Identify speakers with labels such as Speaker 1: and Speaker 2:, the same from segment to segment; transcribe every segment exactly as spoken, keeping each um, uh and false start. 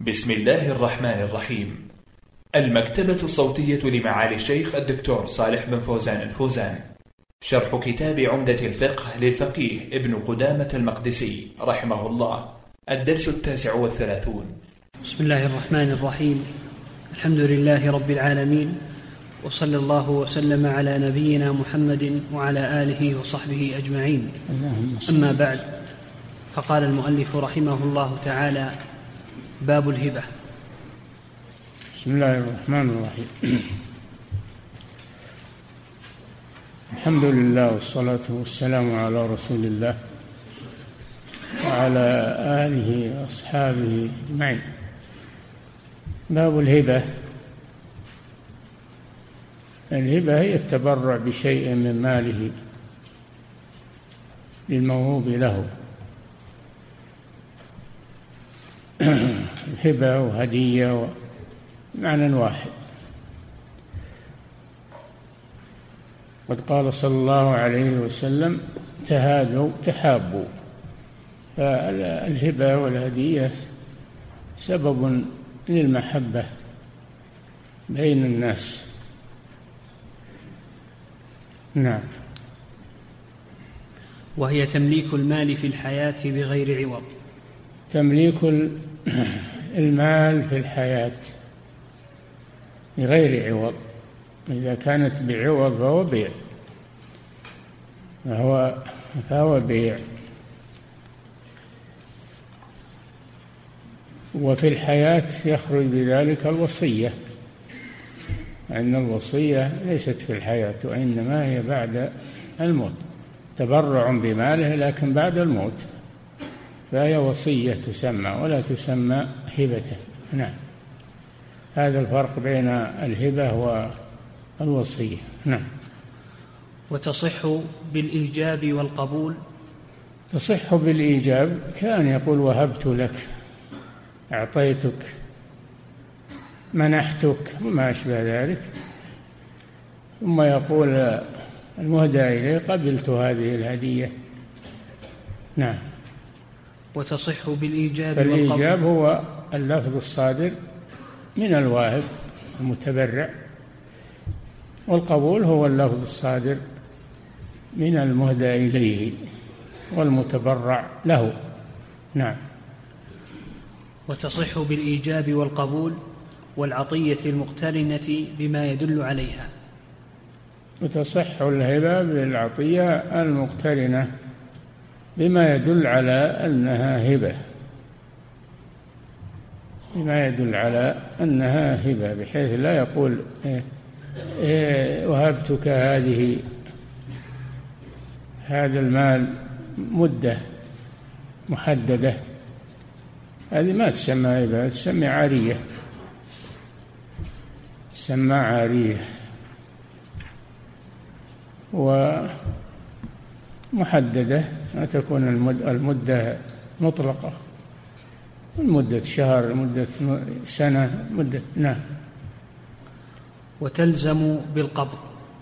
Speaker 1: بسم الله الرحمن الرحيم. المكتبة الصوتية لمعالي الشيخ الدكتور صالح بن فوزان الفوزان. شرح كتاب عمدة الفقه للفقيه ابن قدامة المقدسي رحمه الله. الدرس التاسع والثلاثون.
Speaker 2: بسم الله الرحمن الرحيم. الحمد لله رب العالمين، وصلى الله وسلم على نبينا محمد وعلى آله وصحبه أجمعين. أما بعد، فقال المؤلف رحمه الله تعالى: باب الهبة.
Speaker 3: بسم الله الرحمن الرحيم. الحمد لله والصلاة والسلام على رسول الله وعلى آله وأصحابه أجمعين. باب الهبة. الهبة هي التبرع بشيء من ماله للموهوب له. الهبة وهدية معنى واحد. قد قال صلى الله عليه وسلم: تهادوا تحابوا. فالهبة والهدية سبب للمحبة بين الناس. نعم.
Speaker 2: وهي تمليك المال في الحياة بغير عوض.
Speaker 3: تمليك المال في الحياة بغير عوض. إذا كانت بعوض فهو بيع، فهو, فهو بيع. وفي الحياة يخرج بذلك الوصية، أن الوصية ليست في الحياة وإنما هي بعد الموت. تبرع بماله لكن بعد الموت، فهي وصية تسمى ولا تسمى هبة. نعم. هذا الفرق بين الهبة والوصية. نعم.
Speaker 2: وتصح بالإيجاب والقبول.
Speaker 3: تصح بالإيجاب، كان يقول: وهبت لك، أعطيتك، منحتك، وما أشبه ذلك. ثم يقول المهدى إليه: قبلت هذه الهدية. نعم.
Speaker 2: وتصح بالإيجاب والقبول.
Speaker 3: فالإيجاب هو اللفظ الصادر من الواهب المتبرع، والقبول هو اللفظ الصادر من المهدى إليه والمتبرع له. نعم.
Speaker 2: وتصح بالإيجاب والقبول والعطية المقترنة بما يدل عليها.
Speaker 3: وتصح الهبة بالعطية المقترنة بما يدل على أنها هبة، بما يدل على أنها هبة، بحيث لا يقول إيه إيه وهبتك هذه هذا المال مدة محددة، هذه ما تسمى هبة، تسمى عارية، تسمى عارية ومحددة، ما تكون المدة مطلقة، مدة شهر، مدة سنة، مدة. نعم.
Speaker 2: وتلزم بالقبض.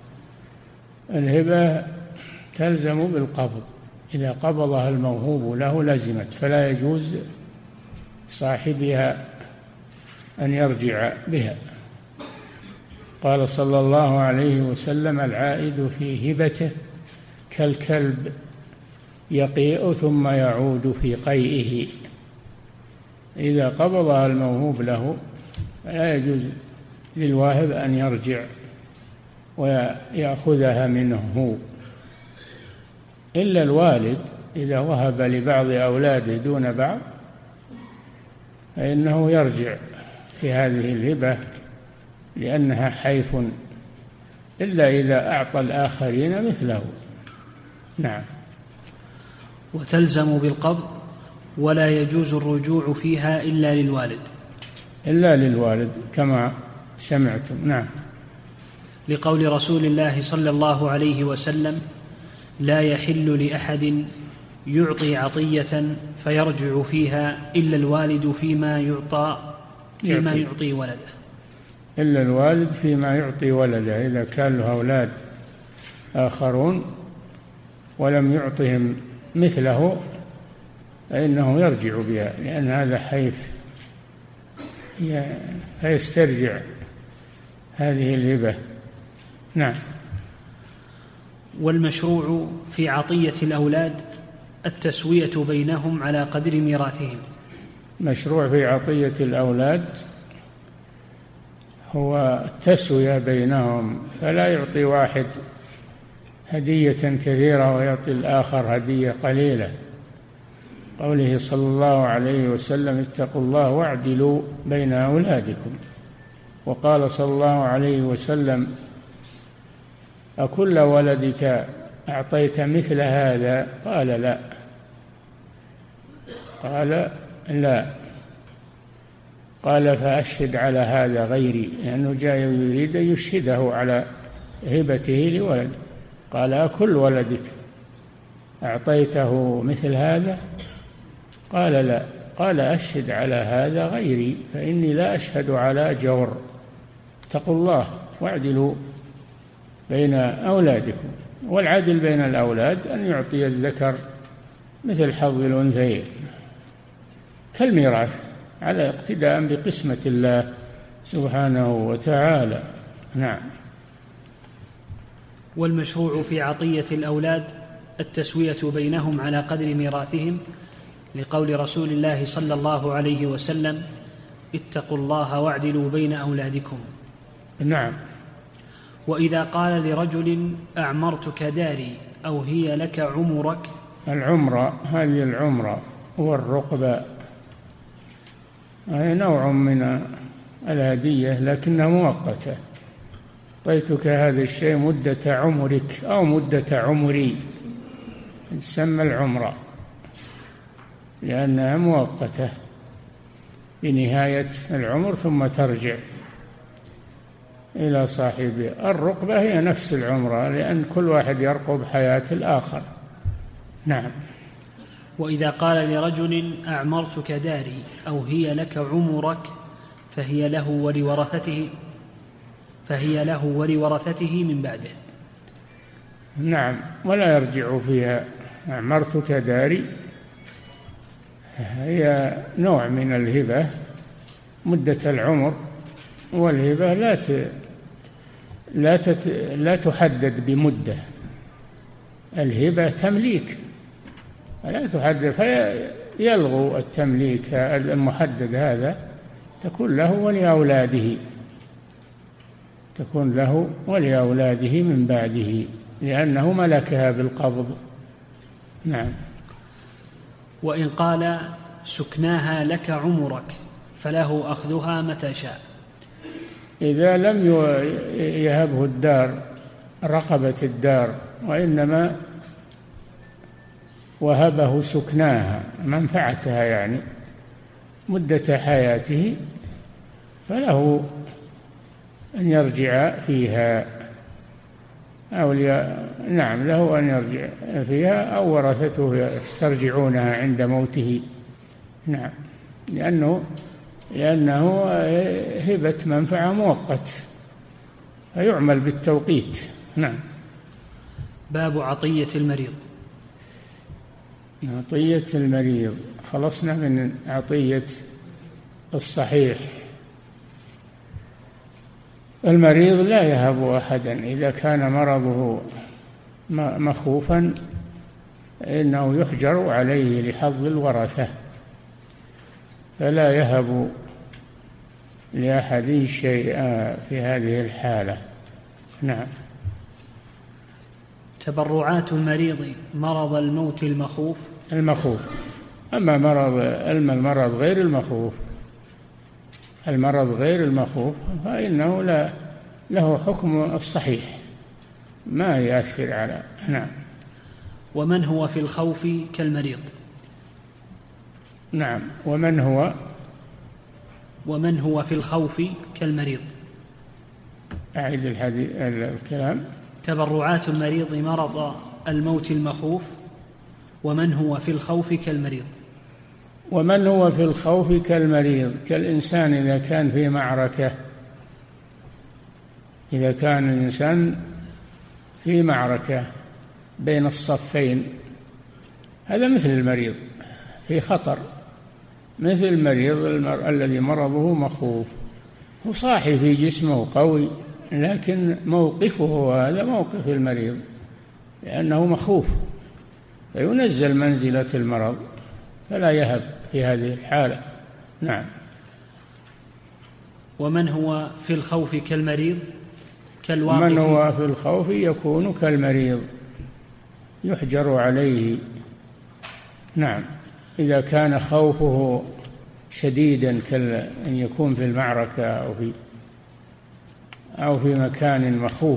Speaker 3: الهبة تلزم بالقبض، إذا قبضها الموهوب له لزمت، فلا يجوز صاحبها أن يرجع بها. قال صلى الله عليه وسلم: العائد في هبته كالكلب يقيء ثم يعود في قيئه. إذا قبضها الموهوب له فلا يجوز للواهب أن يرجع ويأخذها منه، إلا الوالد إذا وهب لبعض أولاده دون بعض فإنه يرجع في هذه الهبة لأنها حيف، إلا إذا أعطى الآخرين مثله. نعم.
Speaker 2: وتلزم بالقبض ولا يجوز الرجوع فيها إلا للوالد.
Speaker 3: إلا للوالد كما سمعتم. نعم.
Speaker 2: لقول رسول الله صلى الله عليه وسلم: لا يحل لأحد يعطي عطية فيرجع فيها إلا الوالد فيما يعطى فيما يعطي ولده.
Speaker 3: إلا الوالد فيما يعطي ولده، إذا كان له أولاد آخرون ولم يعطهم مثله فإنه يرجع بها، لأن هذا حيف فيسترجع هذه الهبة. نعم.
Speaker 2: والمشروع في عطية الأولاد التسوية بينهم على قدر ميراثهم.
Speaker 3: مشروع في عطية الأولاد هو التسوية بينهم، فلا يعطي واحد هدية كثيرة ويعطي الآخر هدية قليلة. قوله صلى الله عليه وسلم: اتقوا الله واعدلوا بين أولادكم. وقال صلى الله عليه وسلم: أكل ولدك أعطيت مثل هذا؟ قال: لا. قال: لا. قال: فأشهد على هذا غيري، لأنه جاء يريد يشهده على هبته لولده. قال: أكل ولدك أعطيته مثل هذا؟ قال: لا. قال: أشهد على هذا غيري، فإني لا أشهد على جور. اتقوا الله واعدلوا بين أولادكم. والعدل بين الأولاد أن يعطي الذكر مثل حظ الأنثيين كالميراث، على اقتداء بقسمة الله سبحانه وتعالى. نعم.
Speaker 2: والمشروع في عطية الأولاد التسوية بينهم على قدر ميراثهم، لقول رسول الله صلى الله عليه وسلم: اتقوا الله واعدلوا بين أولادكم.
Speaker 3: نعم.
Speaker 2: وإذا قال لرجل: أعمرتك داري أو هي لك عمرك.
Speaker 3: العمرة هذه العمرة والرقبة هذا نوع من الهدية لكنها مؤقتة. أعطيتك هذا الشيء مدة عمرك أو مدة عمري، تسمى العمرة لأنها مؤقتة بنهاية العمر ثم ترجع إلى صاحبه. الرقبة هي نفس العمرة، لأن كل واحد يرقب حياة الآخر. نعم.
Speaker 2: وإذا قال لرجل: أعمرتك داري أو هي لك عمرك، فهي له ولورثته فهي له ولورثته من بعده.
Speaker 3: نعم. ولا يرجع فيها. أعمرتك داري هي نوع من الهبة مدة العمر، والهبة لا ت... لا تت... لا تحدد بمدة. الهبة تمليك لا تحدد، فيلغو التمليك المحدد هذا، تكون له ولأولاده تكون له ولأولاده من بعده، لأنه ملكها بالقبض. نعم.
Speaker 2: وإن قال: سكناها لك عمرك، فله أخذها متى شاء.
Speaker 3: إذا لم يهبه الدار رقبة الدار، وإنما وهبه سكناها منفعتها يعني مدة حياته، فله أن يرجع فيها أو لي... نعم له أن يرجع فيها أو ورثته يسترجعونها عند موته. نعم. لأنه لأنه هبة منفعة مؤقت فيعمل بالتوقيت. نعم.
Speaker 2: باب عطية المريض.
Speaker 3: عطية المريض خلصنا من عطية الصحيح. المريض لا يهب أحدا إذا كان مرضه مخوفا، إنه يحجر عليه لحظ الورثة، فلا يهب لأحد شيئا في هذه الحالة. نعم.
Speaker 2: تبرعات المريض مرض الموت المخوف.
Speaker 3: المخوف. أما مرض المرض غير المخوف المرض غير المخوف فإنه لا له حكم الصحيح، ما يؤثر على. نعم.
Speaker 2: ومن هو في الخوف كالمريض.
Speaker 3: نعم. ومن هو
Speaker 2: ومن هو في الخوف كالمريض.
Speaker 3: أعيد الحديث الكلام.
Speaker 2: تبرعات المريض مرض الموت المخوف، ومن هو في الخوف كالمريض.
Speaker 3: ومن هو في الخوف كالمريض، كالإنسان إذا كان في معركة إذا كان الإنسان في معركة بين الصفين، هذا مثل المريض في خطر، مثل المريض المر... الذي مرضه مخوف، هو صاحي في جسمه قوي، لكن موقفه هذا موقف المريض لأنه مخوف، فينزل منزلة المرض فلا يهب في هذه الحالة. نعم.
Speaker 2: ومن هو في الخوف كالمريض كالواقف؟
Speaker 3: من هو في الخوف يكون كالمريض، يحجر عليه. نعم، إذا كان خوفه شديدا كأن يكون في المعركة أو في أو في مكان مخوف.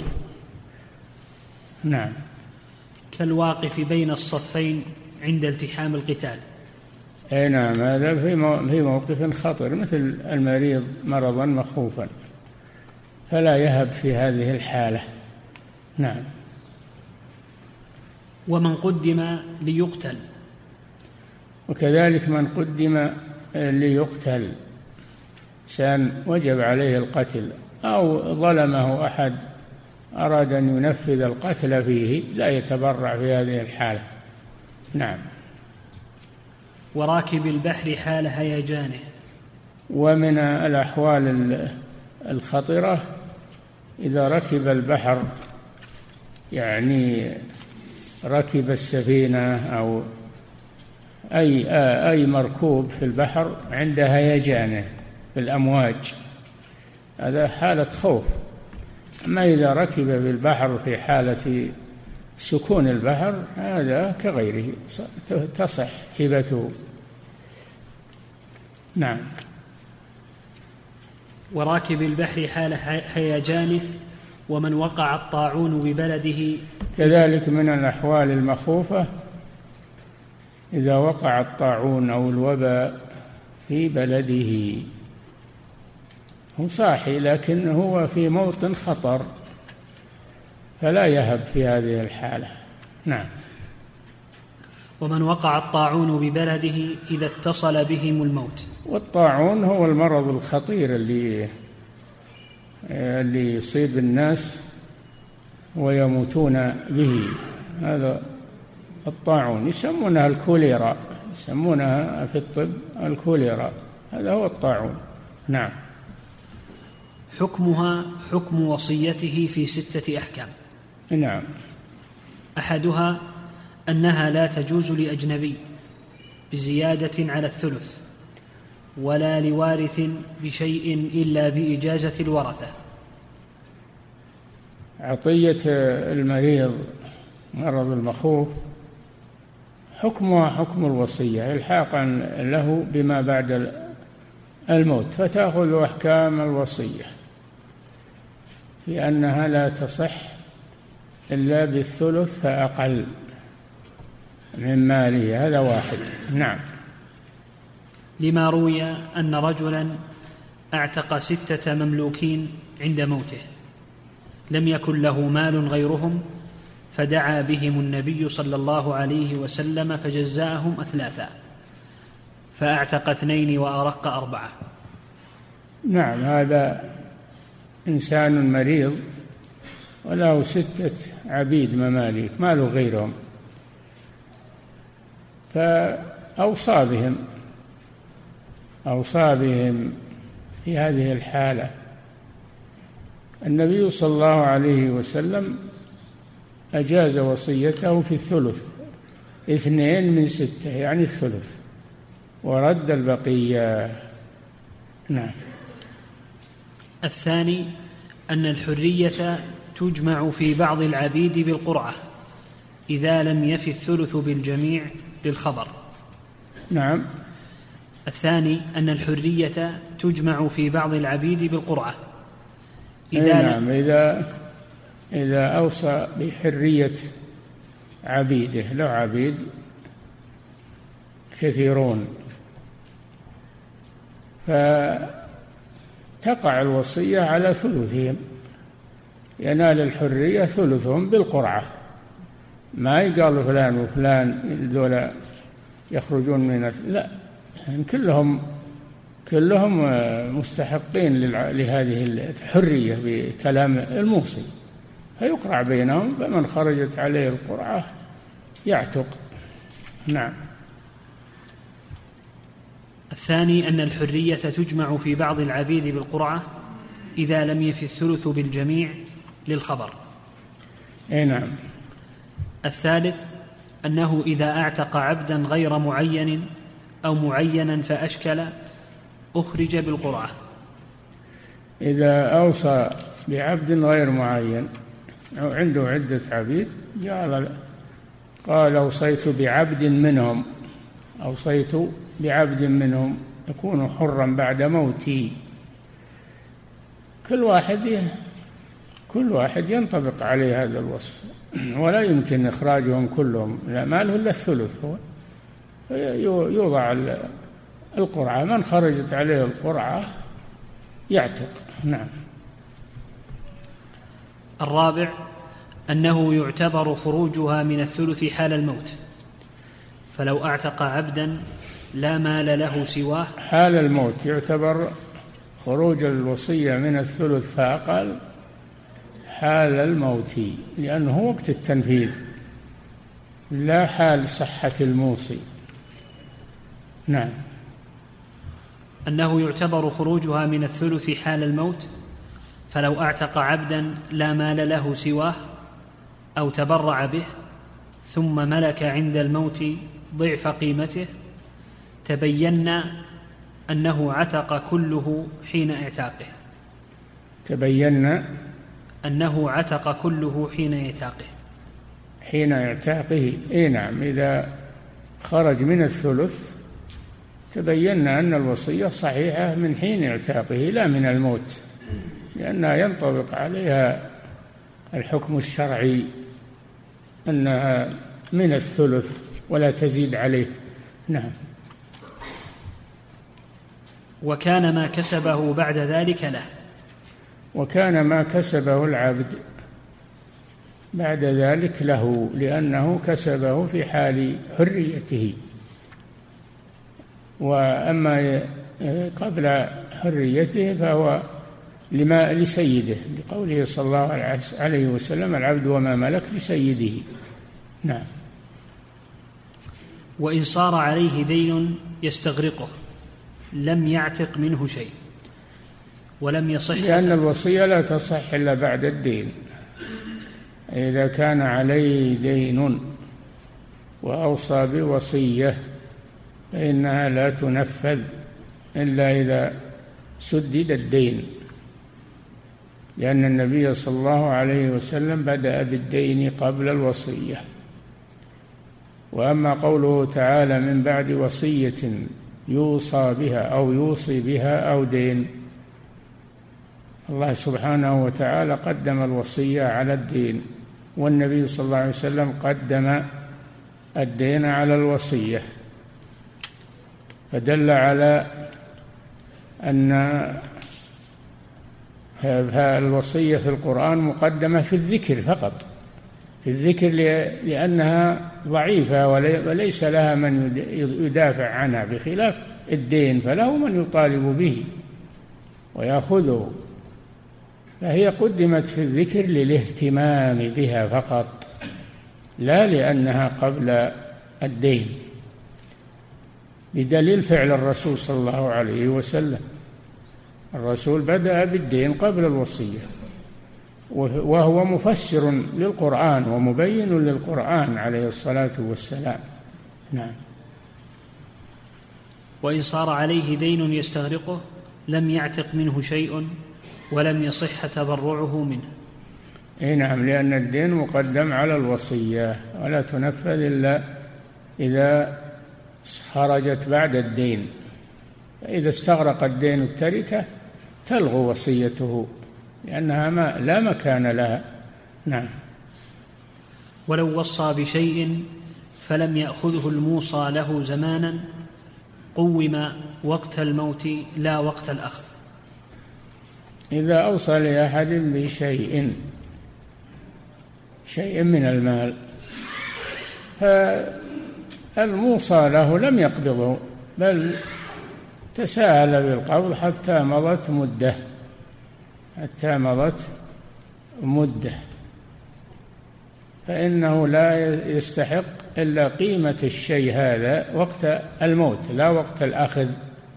Speaker 3: نعم.
Speaker 2: كالواقف بين الصفين عند التحام القتال.
Speaker 3: أي نعم، هذا في موقف خطر مثل المريض مرضا مخوفا، فلا يهب في هذه الحالة. نعم.
Speaker 2: ومن قدم ليقتل.
Speaker 3: وكذلك من قدم ليقتل، إنسان وجب عليه القتل أو ظلمه أحد أراد أن ينفذ القتل فيه، لا يتبرع في هذه الحالة. نعم.
Speaker 2: وراكب البحر حال هيجانه.
Speaker 3: ومن الأحوال الخطرة إذا ركب البحر، يعني ركب السفينة أو أي أي مركوب في البحر عند هيجانه في الأمواج، هذا حالة خوف. أما إذا ركب في البحر في حالة سكون البحر هذا كغيره، تصح هبته. نعم.
Speaker 2: وراكب البحر حال هيجانه. ومن وقع الطاعون ببلده.
Speaker 3: كذلك من الأحوال المخوفة إذا وقع الطاعون أو الوباء في بلده، هو صاحي لكن هو في موطن خطر، فلا يهب في هذه الحالة. نعم.
Speaker 2: ومن وقع الطاعون ببلده إذا اتصل بهم الموت.
Speaker 3: والطاعون هو المرض الخطير اللي اللي يصيب الناس ويموتون به، هذا الطاعون، يسمونها الكوليرا، يسمونها في الطب الكوليرا، هذا هو الطاعون. نعم.
Speaker 2: حكمها حكم وصيته في ستة أحكام.
Speaker 3: نعم.
Speaker 2: أحدها أنها لا تجوز لأجنبي بزيادة على الثلث، ولا لوارث بشيء إلا بإجازة الورثة.
Speaker 3: عطية المريض مرض المخوف حكمها حكم الوصية إلحاقا له بما بعد الموت، فتأخذ أحكام الوصية في أنها لا تصح إلا بالثلث فأقل من ماله، هذا واحد. نعم.
Speaker 2: لما روي أن رجلا اعتق ستة مملوكين عند موته، لم يكن له مال غيرهم، فدعا بهم النبي صلى الله عليه وسلم فجزاهم أثلاثا، فأعتق اثنين وأرق أربعة.
Speaker 3: نعم، هذا إنسان مريض وله ستة عبيد مماليك ما له غيرهم، فأوصى بهم أوصى بهم في هذه الحالة. النبي صلى الله عليه وسلم أجاز وصيته في الثلث، اثنين من ستة يعني الثلث، ورد البقية. نعم.
Speaker 2: الثاني أن الحرية تجمع في بعض العبيد بالقرعة إذا لم يفي الثلث بالجميع للخبر.
Speaker 3: نعم.
Speaker 2: الثاني أن الحرية تجمع في بعض العبيد بالقرعة إذا
Speaker 3: نعم إذا إذا أوصى بحرية عبيده، له عبيد كثيرون، فتقع الوصية على ثلثهم، ينال الحرية ثلثهم بالقرعة، ما يقال فلان وفلان ذولا يخرجون من، لا، كلهم كلهم مستحقين لهذه الحرية بكلام الموصي، فيقرع بينهم، فمن خرجت عليه القرعة يعتق. نعم.
Speaker 2: الثاني أن الحرية تجمع في بعض العبيد بالقرعة إذا لم يفي الثلث بالجميع للخبر.
Speaker 3: أي نعم.
Speaker 2: الثالث أنه إذا أعتق عبدا غير معين أو معينا فأشكل أخرج بالقرعة.
Speaker 3: إذا أوصى بعبد غير معين أو عنده عدة عبيد قال قال أوصيت بعبد منهم أوصيت بعبد منهم يكون حرا بعد موتي، كل واحد كل واحد ينطبق عليه هذا الوصف، ولا يمكن إخراجهم كلهم، لا ما له إلا الثلث، هو يوضع القرعة، من خرجت عليه القرعة يعتق. نعم.
Speaker 2: الرابع أنه يعتبر خروجها من الثلث حال الموت، فلو أعتق عبدا لا مال له سواه
Speaker 3: حال الموت يعتبر خروج الوصية من الثلث فأقل حال الموت، لأنه وقت التنفيذ لا حال صحة الموصي. نعم.
Speaker 2: أنه يعتبر خروجها من الثلث حال الموت، فلو أعتق عبدا لا مال له سواه أو تبرع به ثم ملك عند الموت ضعف قيمته تبين أنه عتق كله حين اعتاقه.
Speaker 3: تبين
Speaker 2: أنه عتق كله حين اعتاقه.
Speaker 3: حين اعتاقه. إيه نعم. إذا خرج من الثلث تبين أن الوصية صحيحة من حين اعتاقه لا من الموت، لأنها ينطبق عليها الحكم الشرعي أنها من الثلث ولا تزيد عليه. نعم.
Speaker 2: وكان ما كسبه بعد ذلك له.
Speaker 3: وكان ما كسبه العبد بعد ذلك له، لأنه كسبه في حال حريته، وأما قبل حريته فهو لما لسيده، لقوله صلى الله عليه وسلم العبد وما ملك لسيده. نعم.
Speaker 2: وإن صار عليه دين يستغرقه لم يعتق منه شيء ولم يصح،
Speaker 3: لأن الوصية لا تصح إلا بعد الدين. إذا كان عليه دين وأوصى بوصية فإنها لا تنفذ إلا إذا سدد الدين، لأن النبي صلى الله عليه وسلم بدأ بالدين قبل الوصية. وأما قوله تعالى من بعد وصية يوصى بها أو يوصي بها أو دين، الله سبحانه وتعالى قدم الوصية على الدين، والنبي صلى الله عليه وسلم قدم الدين على الوصية، فدل على أن الوصية في القرآن مقدمة في الذكر فقط، في الذكر لأنها ضعيفة وليس لها من يدافع عنها، بخلاف الدين فله من يطالب به ويأخذه، فهي قدمت في الذكر للاهتمام بها فقط، لا لأنها قبل الدين، بدليل فعل الرسول صلى الله عليه وسلم. الرسول بدأ بالدين قبل الوصية، وهو مفسر للقرآن ومبين للقرآن عليه الصلاة والسلام. نعم.
Speaker 2: وإن صار عليه دين يستغرقه لم يعتق منه شيء ولم يصح تبرعه منه.
Speaker 3: أي نعم، لأن الدين مقدم على الوصية ولا تنفذ إلا إذا خرجت بعد الدين، فإذا استغرق الدين التركة تلغو وصيته لأنها ما لا مكان لها. نعم.
Speaker 2: ولو وصى بشيء فلم يأخذه الموصى له زمانا قوم وقت الموت لا وقت الأخذ.
Speaker 3: إذا أوصى لأحد بشيء شيء من المال فالموصى له لم يقبضه بل تساهل بالقبض حتى مضت مدة حتى مضت مدة فإنه لا يستحق إلا قيمة الشيء هذا وقت الموت لا وقت الأخذ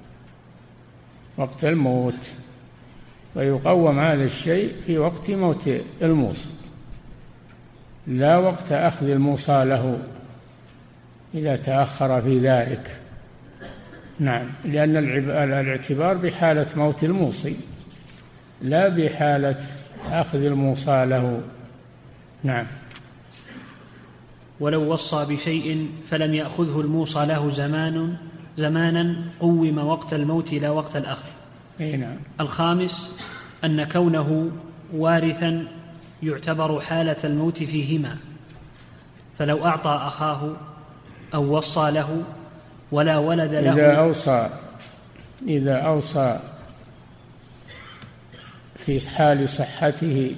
Speaker 3: وقت الموت، ويقوم هذا الشيء في وقت موت الموصي، لا وقت أخذ الموصى له إذا تأخر في ذلك. نعم، لأن الاعتبار بحالة موت الموصي لا بحالة أخذ الموصى له. نعم.
Speaker 2: ولو وصى بشيء فلم يأخذه الموصى له زمان زمانا قوم وقت الموت لا وقت الأخذ.
Speaker 3: أي نعم.
Speaker 2: الخامس أن كونه وارثا يعتبر حالة الموت فيهما، فلو أعطى أخاه أو وصى له ولا ولد له.
Speaker 3: إذا أوصى إذا أوصى في حال صحته،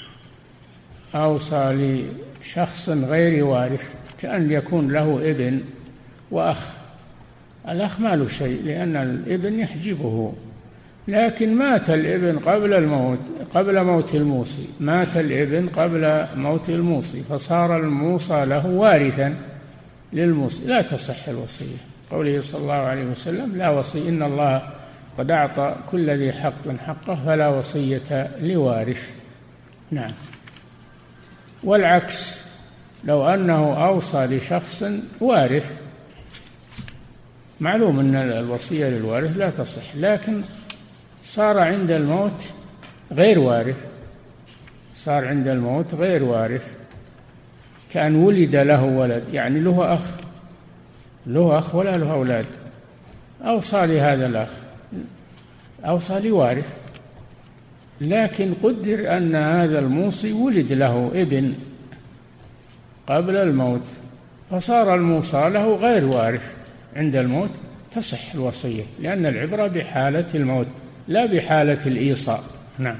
Speaker 3: أوصى لشخص غير وارث، كأن يكون له ابن وأخ، الأخ ما له شيء لأن الابن يحجبه، لكن مات الابن قبل الموت قبل موت الموصي، مات الابن قبل موت الموصي، فصار الموصى له وارثا للموصي، لا تصح الوصية. قوله صلى الله عليه وسلم: لا وصي، إن الله قد أعطى كل ذي حق حقه فلا وصية لوارث. نعم. والعكس، لو أنه أوصى لشخص وارث، معلوم أن الوصية للوارث لا تصح، لكن صار عند الموت غير وارث، صار عند الموت غير وارث، كأن ولد له ولد، يعني له أخ له أخ ولا له أولاد، أوصى لهذا الأخ، أوصى لوارث، لكن قدر أن هذا الموصي ولد له ابن قبل الموت، فصار الموصى له غير وارث عند الموت، تصح الوصية، لأن العبرة بحالة الموت لا بحالة الإيصاء. نعم.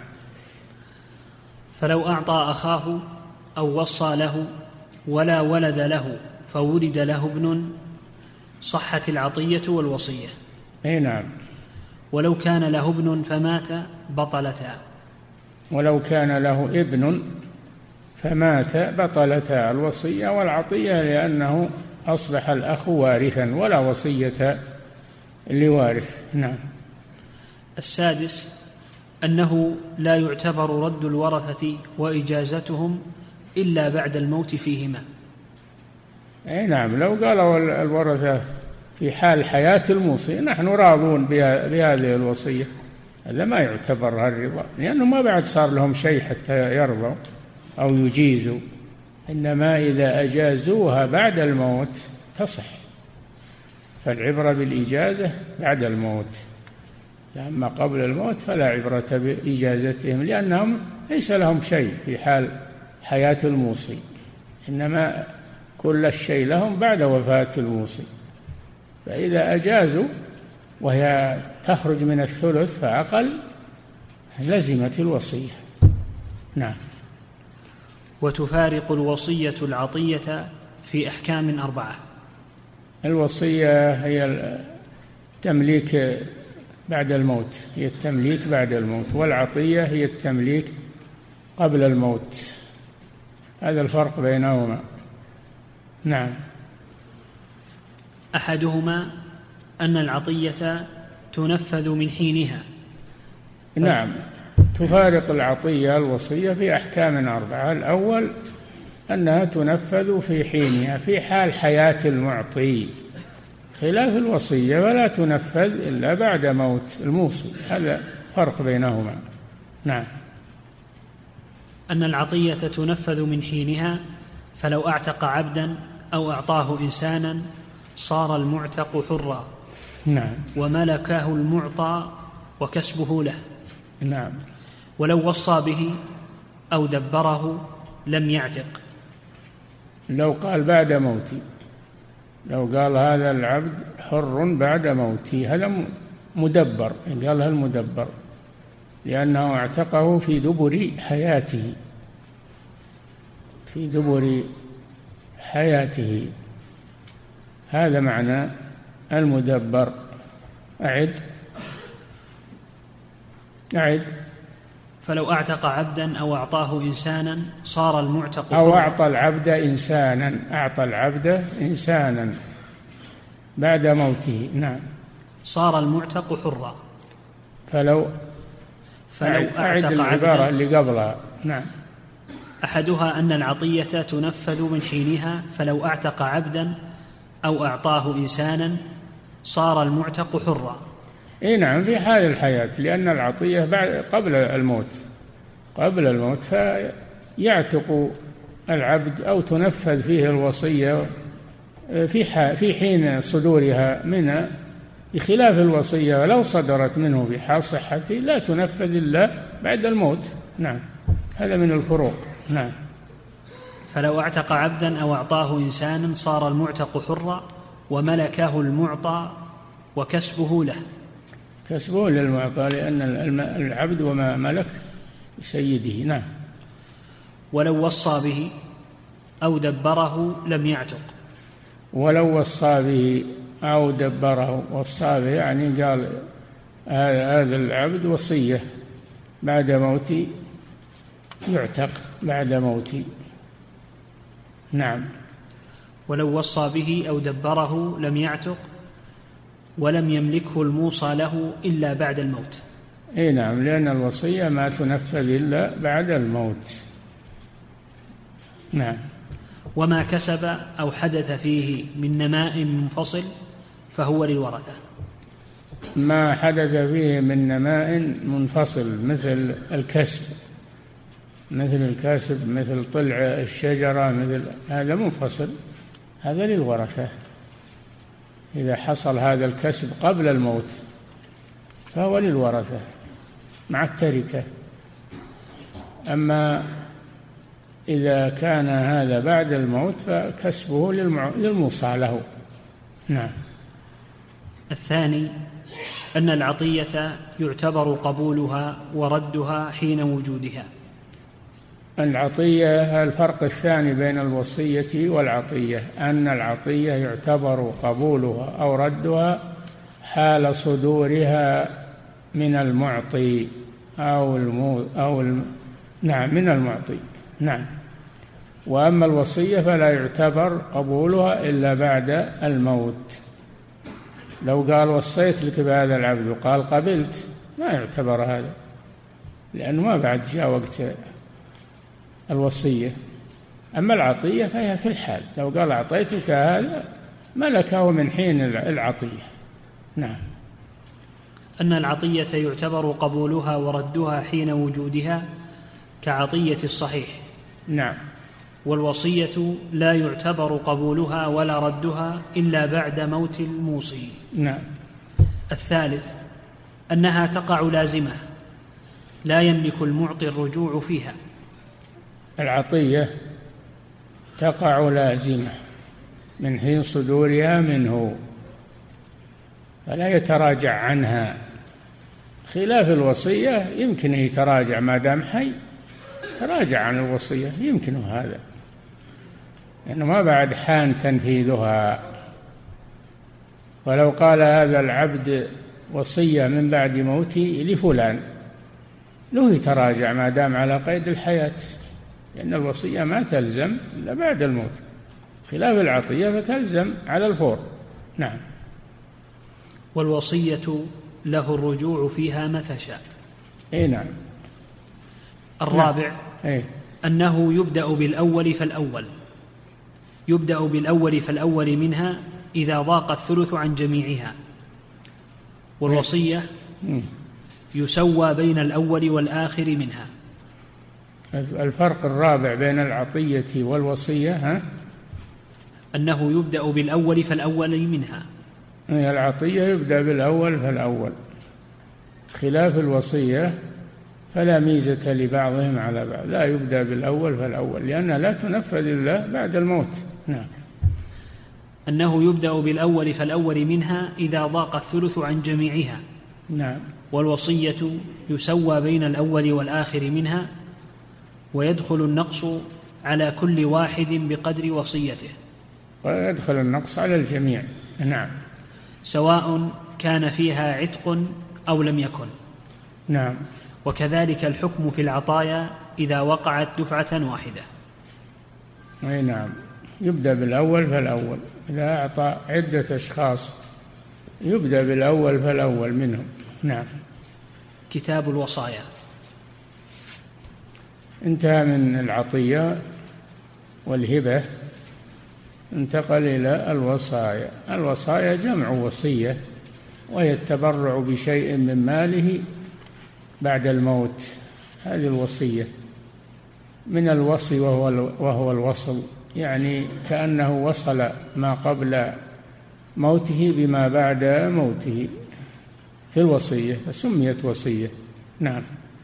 Speaker 2: فلو أعطى أخاه أو وصى له ولا ولد له فولد له ابن صحت العطية والوصية.
Speaker 3: أي نعم.
Speaker 2: ولو كان له ابن فمات بطلتا.
Speaker 3: ولو كان له ابن فمات بطلتا الوصية والعطية، لأنه أصبح الأخ وارثا ولا وصية لوارث. نعم.
Speaker 2: السادس أنه لا يعتبر رد الورثة وإجازتهم إلا بعد الموت فيهما.
Speaker 3: أي نعم. لو قالوا الورثة في حال حياة الموصي نحن راضون بهذه الوصية، هذا ما يعتبر الرضا، لأنه ما بعد صار لهم شيء حتى يرضوا أو يجيزوا، إنما إذا أجازوها بعد الموت تصح، فالعبرة بالإجازة بعد الموت، أما قبل الموت فلا عبرة بإجازتهم، لأنهم ليس لهم شيء في حال حياة الموصي، إنما كل الشيء لهم بعد وفاة الموصي، فإذا أجازوا وهي تخرج من الثلث فأقل لزمت الوصية. نعم.
Speaker 2: وتفارق الوصية العطية في أحكام أربعة.
Speaker 3: الوصية هي التمليك بعد الموت، هي التمليك بعد الموت، والعطية هي التمليك قبل الموت، هذا الفرق بينهما. نعم.
Speaker 2: أحدهما أن العطية تنفذ من حينها.
Speaker 3: نعم. تفارق العطية الوصية في أحكام أربعة. الأول أنها تنفذ في حينها في حال حياة المعطي، خلاف الوصية ولا تنفذ إلا بعد موت الموصي، هذا فرق بينهما. نعم.
Speaker 2: أن العطية تنفذ من حينها، فلو أعتق عبدا أو أعطاه إنسانا صار المعتق حرا.
Speaker 3: نعم.
Speaker 2: وملكه المعطى وكسبه له.
Speaker 3: نعم.
Speaker 2: ولو وصى به أو دبره لم يعتق.
Speaker 3: لو قال بعد موتي، لو قال هذا العبد حر بعد موتي، هذا مدبر، قالها المدبر، لأنه اعتقه في دبر حياته، في دبر حياته، هذا معنى المدبر. أعد أعد
Speaker 2: فلو أعتق عبدا أو أعطاه إنسانا صار المعتق حرا.
Speaker 3: أو أعطى العبد إنسانا، أعطى العبد إنسانا بعد موته. نعم.
Speaker 2: صار المعتق حرا.
Speaker 3: فلو
Speaker 2: فلو
Speaker 3: أعد
Speaker 2: أعتق
Speaker 3: العبارة
Speaker 2: عبدا
Speaker 3: اللي قبلها. نعم.
Speaker 2: أحدها أن العطية تنفذ من حينها، فلو أعتق عبدا أو أعطاه إنسانا صار المعتق حرا.
Speaker 3: إيه نعم، في حال الحياة، لأن العطية بعد قبل الموت قبل الموت فيعتق العبد أو تنفذ فيه الوصية في في حين صدورها منها، بخلاف الوصية لو صدرت منه في حال صحته لا تنفذ إلا بعد الموت. نعم، هذا من الفروق. نعم.
Speaker 2: فلو اعتق عبدا أو أعطاه إنسانا صار المعتق حرا وملكه المعطى وكسبه له.
Speaker 3: كسبه للمعطى، لأن العبد وما ملك سيده. نعم.
Speaker 2: ولو وصى به أو دبره لم يعتق.
Speaker 3: ولو وصى به أو دبره، وصى به يعني قال هذا العبد وصية بعد موتي يعتق بعد موتي. نعم.
Speaker 2: ولو وصى به أو دبره لم يعتق ولم يملكه الموصى له إلا بعد الموت.
Speaker 3: اي نعم، لأن الوصية ما تنفذ إلا بعد الموت. نعم.
Speaker 2: وما كسب أو حدث فيه من نماء منفصل فهو للورثة.
Speaker 3: ما حدث فيه من نماء منفصل مثل الكسب مثل الكسب مثل طلع الشجرة، مثل هذا منفصل، هذا للورثة. إذا حصل هذا الكسب قبل الموت فهو للورثة مع التركة. أما إذا كان هذا بعد الموت فكسبه للموصى له. نعم.
Speaker 2: الثاني أن العطية يعتبر قبولها وردها حين وجودها.
Speaker 3: العطية، الفرق الثاني بين الوصية والعطية أن العطية يعتبر قبولها أو ردها حال صدورها من المعطي أو المو أو الم... نعم من المعطي. نعم. وأما الوصية فلا يعتبر قبولها إلا بعد الموت. لو قال وصيت لك بهذا العبد وقال قبلت ما يعتبر هذا، لأنه ما بعد جاء وقت الوصية. أما العطية فهي في الحال، لو قال أعطيتك هذا ملكه من حين العطية. نعم.
Speaker 2: أن العطية يعتبر قبولها وردها حين وجودها كعطية الصحيح.
Speaker 3: نعم.
Speaker 2: والوصية لا يعتبر قبولها ولا ردها إلا بعد موت الموصي.
Speaker 3: نعم.
Speaker 2: الثالث أنها تقع لازمة لا يملك المعطي الرجوع فيها.
Speaker 3: العطية تقع لازمة من حين صدورها منه فلا يتراجع عنها، خلاف الوصية يمكن يتراجع ما دام حي، تراجع عن الوصية يمكن هذا، لأنه ما بعد حان تنفيذها. ولو قال هذا العبد وصية من بعد موتي لفلان له يتراجع ما دام على قيد الحياة، لأن الوصية ما تلزم إلا بعد الموت، خلاف العطية فتلزم على الفور. نعم.
Speaker 2: والوصية له الرجوع فيها متى شاء.
Speaker 3: أي نعم.
Speaker 2: الرابع
Speaker 3: نعم. أي.
Speaker 2: أنه يبدأ بالأول فالأول يبدأ بالأول فالأول منها إذا ضاق الثلث عن جميعها. والوصية يسوى بين الأول والآخر منها.
Speaker 3: الفرق الرابع بين العطية والوصية ها؟
Speaker 2: أنه يبدأ بالأول فالأول منها.
Speaker 3: العطية يبدأ بالأول فالأول، خلاف الوصية فلا ميزة لبعضهم على بعض، لا يبدأ بالأول فالأول لأنها لا تنفذ إلا بعد الموت. نعم.
Speaker 2: أنه يبدأ بالأول فالأول منها إذا ضاق الثلث عن جميعها.
Speaker 3: نعم.
Speaker 2: والوصية يسوى بين الأول والآخر منها، ويدخل النقص على كل واحد بقدر وصيته.
Speaker 3: ويدخل النقص على الجميع. نعم.
Speaker 2: سواء كان فيها عتق أو لم يكن.
Speaker 3: نعم.
Speaker 2: وكذلك الحكم في العطايا إذا وقعت دفعة واحدة.
Speaker 3: أي نعم. يبدأ بالأول فالأول، إذا أعطى عدة أشخاص يبدأ بالأول فالأول منهم. نعم.
Speaker 2: كتاب الوصايا.
Speaker 3: انتهى من العطية والهبة، انتقل إلى الوصايا. الوصايا جمع وصية، وهي التبرع بشيء من ماله بعد الموت. هذه الوصية من الوصي، وهو وهو الوصل، يعني كأنه وصل ما قبل موته بما بعد موته في الوصية، فسميت وصية. نعم.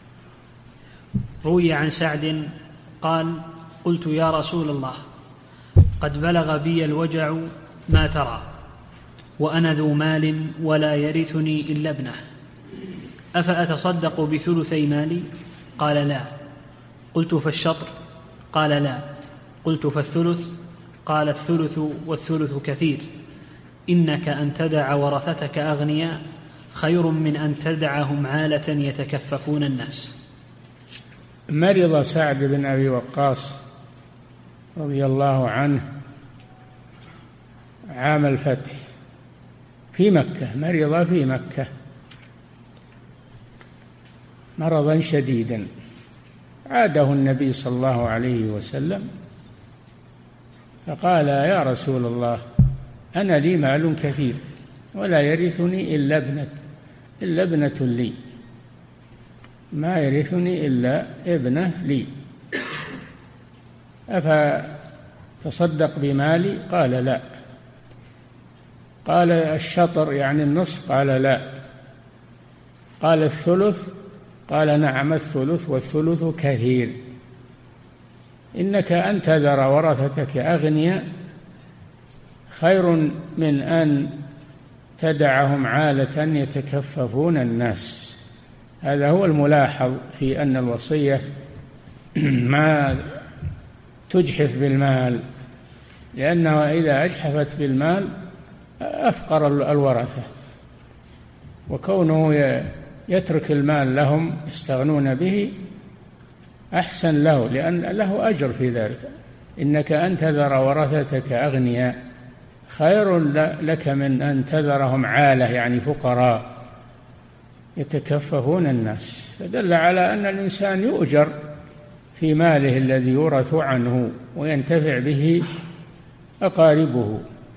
Speaker 2: روي عن سعد قال: قلت يا رسول الله، قد بلغ بي الوجع ما ترى، وأنا ذو مال ولا يرثني إلا ابنه، أفأتصدق بثلثي مالي؟ قال: لا. قلت: فالشطر؟ قال: لا. قلت: فالثلث؟ قال: الثلث والثلث كثير، إنك أن تدع ورثتك أغنياء خير من أن تدعهم عالة يتكففون الناس.
Speaker 3: مرض سعد بن أبي وقاص رضي الله عنه عام الفتح في مكة، مرض في مكة مرضا شديدا، عاده النبي صلى الله عليه وسلم فقال: يا رسول الله، أنا لي مال كثير ولا يرثني إلا ابنة إلا ابنة لي، ما يرثني إلا ابنة لي، أفتصدق بمالي؟ قال: لا. قال: الشطر يعني النصف؟ قال: لا. قال: الثلث؟ قال: نعم الثلث والثلث كثير، إنك أن تذر ورثتك أغنياء خير من أن تدعهم عالة يتكففون الناس. هذا هو الملاحظ في أن الوصية ما تجحف بالمال، لأنه إذا أجحفت بالمال أفقر الورثة، وكونه يترك المال لهم يستغنون به أحسن له، لأن له أجر في ذلك. إنك أن تذر ورثتك أغنياء خير لك من أن تذرهم عالة يعني فقراء يتكففون الناس. فدل على أن الإنسان يؤجر في ماله الذي يورث عنه وينتفع به أقاربه.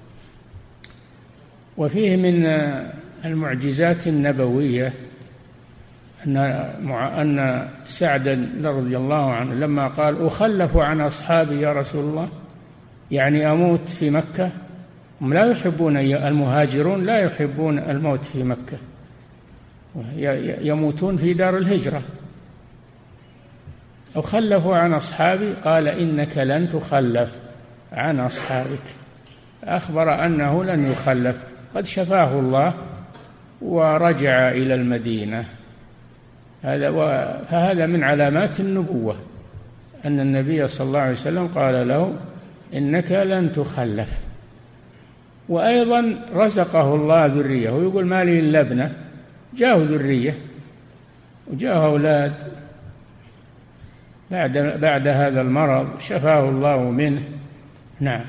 Speaker 3: وفيه من المعجزات النبوية أن أن سعدا رضي الله عنه لما قال: أخلف عن أصحابي يا رسول الله، يعني أموت في مكة، هم لا يحبون، المهاجرون لا يحبون الموت في مكة، يموتون في دار الهجرة. أخلفوا عن أصحابي، قال: إنك لن تخلف عن أصحابك. أخبر أنه لن يخلف، قد شفاه الله ورجع إلى المدينة. هذا فهذا من علامات النبوة، أن النبي صلى الله عليه وسلم قال له: إنك لن تخلف. وأيضا رزقه الله ذرية، ويقول: ما لي إلا ابنة، جاءه ذرية وجاءه أولاد بعد بعد هذا المرض شفاه الله منه. نعم.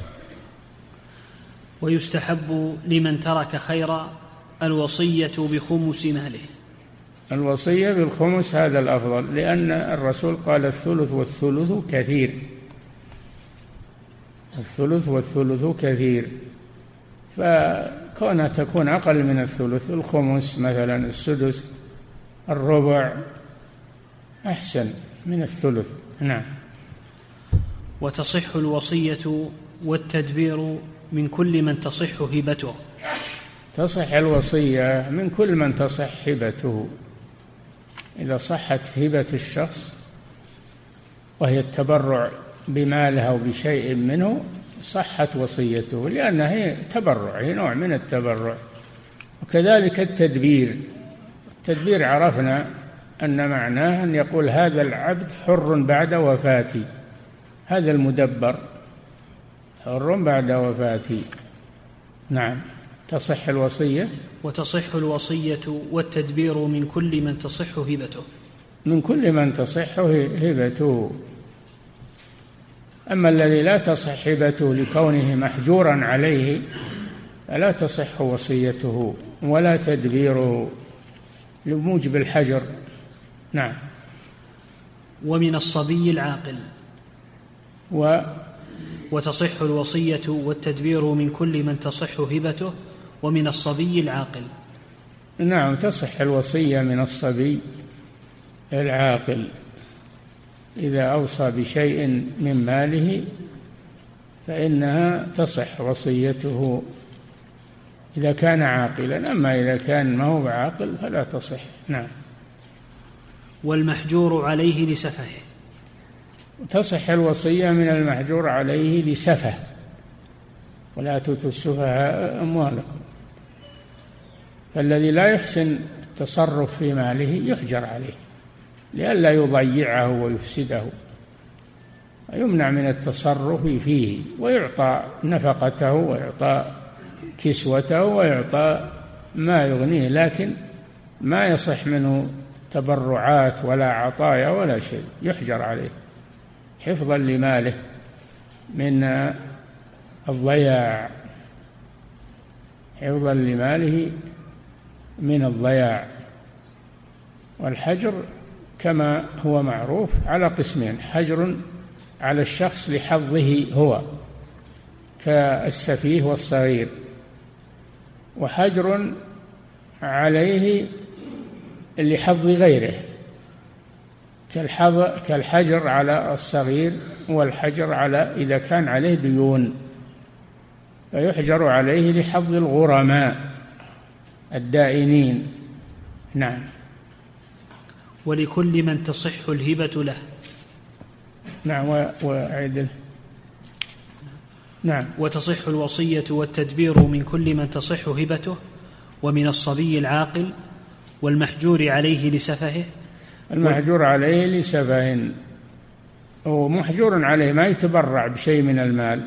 Speaker 2: ويستحب لمن ترك خيرا الوصية بخمس ماله.
Speaker 3: الوصية بالخمس هذا الأفضل، لأن الرسول قال: الثلث والثلث كثير، الثلث والثلث كثير، فكونها تكون أقل من الثلث، الخمس مثلا، السدس، الربع، أحسن من الثلث. نعم.
Speaker 2: وتصح الوصية والتدبير من كل من تصح هبته.
Speaker 3: تصح الوصية من كل من تصح هبته. إذا صحت هبة الشخص وهي التبرع بماله أو بشيء منه صحت وصيته، لأنها هي تبرع، هي نوع من التبرع. وكذلك التدبير. التدبير عرفنا أن معناه أن يقول: هذا العبد حر بعد وفاتي، هذا المدبر حر بعد وفاتي. نعم. تصح الوصية.
Speaker 2: وتصح الوصية والتدبير من كل من تصح هبته.
Speaker 3: من كل من تصح هبته. أما الذي لا تصح هبته لكونه محجورا عليه فلا تصح وصيته ولا تدبيره. لموجب الحجر. نعم.
Speaker 2: ومن الصبي العاقل
Speaker 3: و
Speaker 2: وتصح الوصية والتدبير من كل من تصح هبته ومن الصبي العاقل.
Speaker 3: نعم، تصح الوصية من الصبي العاقل إذا أوصى بشيء من ماله فإنها تصح وصيته إذا كان عاقلا، أما إذا كان ما هو بعاقل فلا تصح. نعم.
Speaker 2: والمحجور عليه لسفهه.
Speaker 3: تصح الوصية من المحجور عليه لسفه، ولا تؤتوا السفهاء أموالكم. فالذي لا يحسن التصرف في ماله يحجر عليه لئلا يضيعه ويفسده، يمنع من التصرف فيه، ويعطى نفقته ويعطى كسوته ويعطى ما يغنيه، لكن ما يصح منه تبرعات ولا عطايا ولا شيء، يحجر عليه حفظا لماله من الضياع، حفظا لماله من الضياع. والحجر كما هو معروف على قسمين: حجر على الشخص لحظه هو كالسفيه والصغير، وحجر عليه لحظ غيره كالحجر على الصغير، والحجر على إذا كان عليه ديون، فيحجر عليه لحظ الغرماء الدائنين. نعم.
Speaker 2: ولكل من تصح الهبة له.
Speaker 3: نعم. وعدل. نعم.
Speaker 2: وتصح الوصية والتدبير من كل من تصح هبته ومن الصبي العاقل والمحجور عليه لسفهه.
Speaker 3: المحجور عليه لسفه، هو محجور عليه ما يتبرع بشيء من المال،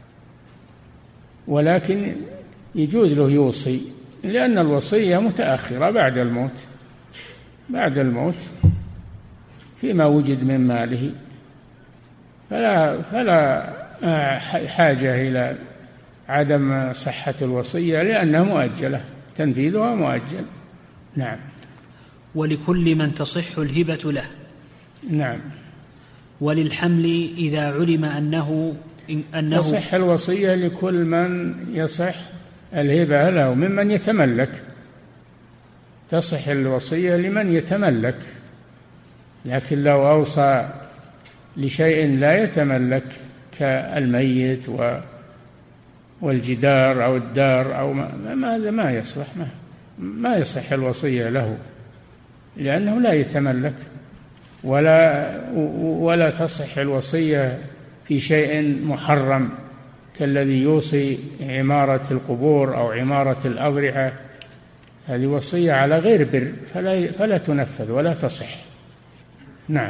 Speaker 3: ولكن يجوز له يوصي، لأن الوصية متأخرة بعد الموت، بعد الموت فيما وجد من ماله، فلا فلا حاجة إلى عدم صحة الوصية لأنها مؤجلة، تنفيذها مؤجل. نعم.
Speaker 2: ولكل من تصح الهبة له.
Speaker 3: نعم.
Speaker 2: وللحمل إذا علم أنه أنه
Speaker 3: تصح الوصية لكل من يصح الهبة له ممن يتملك، تصح الوصية لمن يتملك، لكن لو أوصى لشيء لا يتملك كالميت والجدار أو الدار أو ما هذا ما يصلح، ما, ما يصح الوصية له لأنه لا يتملك، ولا ولا تصح الوصية في شيء محرم كالذي يوصي عمارة القبور أو عمارة الأضرحة، هذه وصية على غير بر فلا, فلا تنفذ ولا تصح. نعم.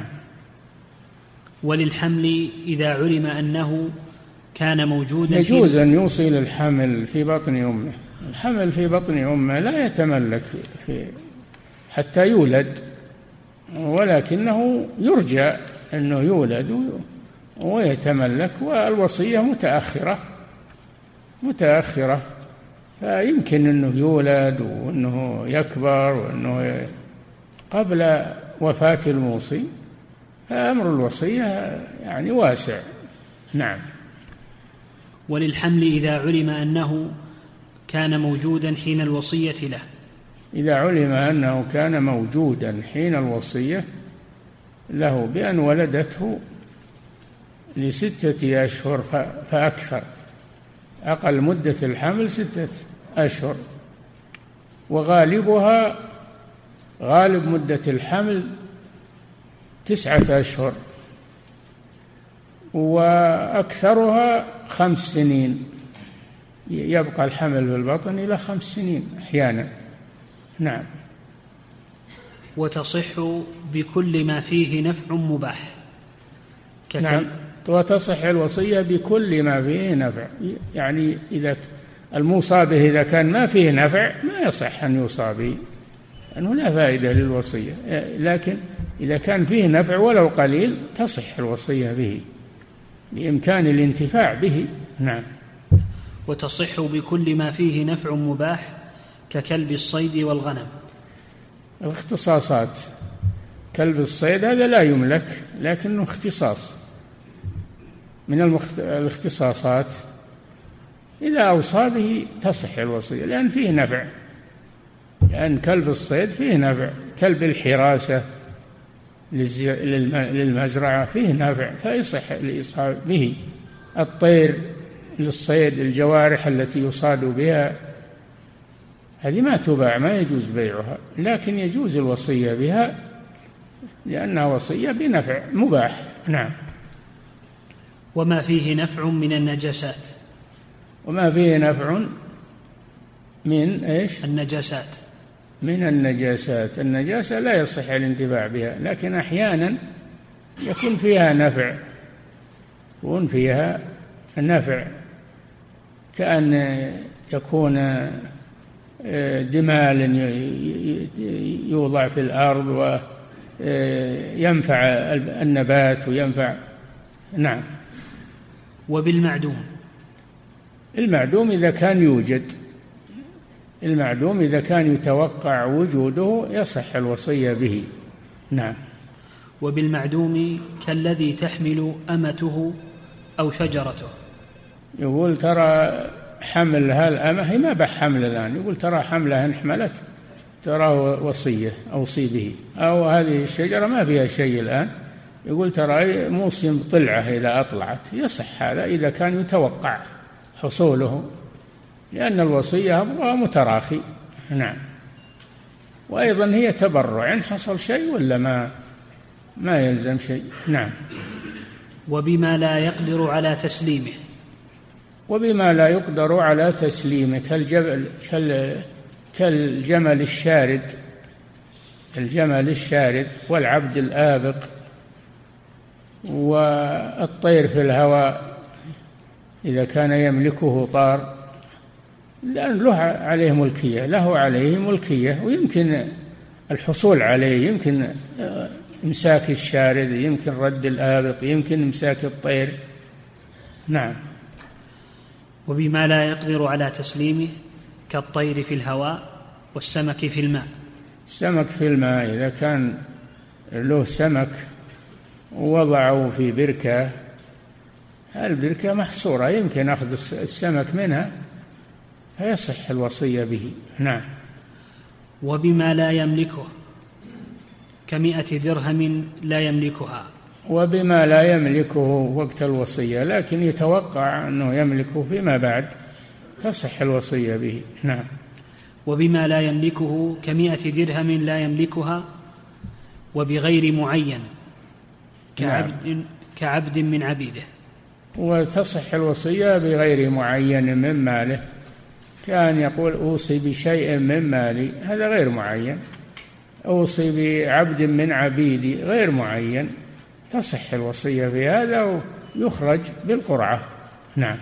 Speaker 2: وللحمل إذا علم أنه كان موجودا
Speaker 3: يجوز أن يوصي للحمل في بطن أمه، الحمل في بطن أمه لا يتملك في حتى يولد، ولكنه يرجى أنه يولد ويتملك، والوصية متأخرة متأخرة فيمكن أنه يولد وأنه يكبر وأنه قبل وفاة الموصي، فأمر الوصية يعني واسع. نعم.
Speaker 2: وللحمل إذا علم أنه كان موجودا حين الوصية له.
Speaker 3: إذا علم أنه كان موجودا حين الوصية له بأن ولدته لستة أشهر فأكثر، أقل مدة الحمل ستة أشهر، وغالبها غالب مدة الحمل تسعة أشهر، وأكثرها خمس سنين، يبقى الحمل في البطن إلى خمس سنين أحيانا. نعم.
Speaker 2: وتصح بكل ما فيه نفع مباح.
Speaker 3: نعم. وتصح الوصية بكل ما فيه نفع، يعني إذا الموصى به إذا كان ما فيه نفع ما يصح أن يوصى به، لأنه لا فائدة للوصية، لكن إذا كان فيه نفع ولو قليل تصح الوصية به بإمكان الانتفاع به. نعم.
Speaker 2: وتصح بكل ما فيه نفع مباح ككلب الصيد والغنم.
Speaker 3: الاختصاصات. كلب الصيد هذا لا يملك لكنه اختصاص من المخت... الاختصاصات، إذا أوصى به تصح الوصية لأن فيه نفع، لأن كلب الصيد فيه نفع، كلب الحراسة للز... للم... للمزرعة فيه نفع فيصح الإيصاء به. الطير للصيد، الجوارح التي يصاد بها هذه ما تباع، ما يجوز بيعها، لكن يجوز الوصية بها لأنها وصية بنفع مباح. نعم.
Speaker 2: وما فيه نفع من النجاسات.
Speaker 3: وما فيه نفع من إيش؟
Speaker 2: النجاسات.
Speaker 3: من النجاسات. النجاسة لا يصح الانتفاع بها، لكن أحيانا يكون فيها نفع، يكون فيها نفع، كأن يكون دمال يوضع في الأرض وينفع النبات وينفع. نعم.
Speaker 2: وبالمعدوم.
Speaker 3: المعدوم إذا كان يوجد، المعدوم إذا كان يتوقع وجوده يصح الوصية به. نعم.
Speaker 2: وبالمعدوم كالذي تحمل أمته أو شجرته.
Speaker 3: يقول ترى حمل هالأمة، هي ما بحمل الآن، يقول ترى حملها إن حملت ترى وصية أوصي به، أو هذه الشجرة ما فيها شيء الآن، يقول ترى موسم طلعة إذا أطلعت، يصح هذا إذا كان يتوقع حصوله، لأن الوصية أمرها متراخي. نعم. وأيضا هي تبرع، إن حصل شيء ولا ما ما يلزم شيء. نعم.
Speaker 2: وبما لا يقدر على تسليمه.
Speaker 3: وبما لا يقدر على تسليمه كالجبل كالجمل الشارد، الجمل الشارد والعبد الآبق والطير في الهواء إذا كان يملكه طار، لأن له عليه ملكية، له عليه ملكية ويمكن الحصول عليه، يمكن إمساك الشارد، يمكن رد الآبق، يمكن إمساك الطير. نعم.
Speaker 2: وبما لا يقدر على تسليمه كالطير في الهواء والسمك في الماء.
Speaker 3: السمك في الماء إذا كان له سمك ووضعه في بركة، البركة محصورة يمكن أخذ السمك منها فيصح الوصية به. نعم.
Speaker 2: وبما لا يملكه كمئة درهم لا يملكها.
Speaker 3: وبما لا يملكه وقت الوصية لكن يتوقع أنه يملكه فيما بعد تصح الوصية به. نعم.
Speaker 2: وبما لا يملكه كمئة درهم لا يملكها وبغير معين كعبد, نعم. كعبد من عبيده.
Speaker 3: وتصح الوصية بغير معين من ماله، كان يقول أوصي بشيء من مالي، هذا غير معين. أوصي بعبد من عبيدي غير معين، تصح الوصية في هذا ويخرج بالقرعة. نعم.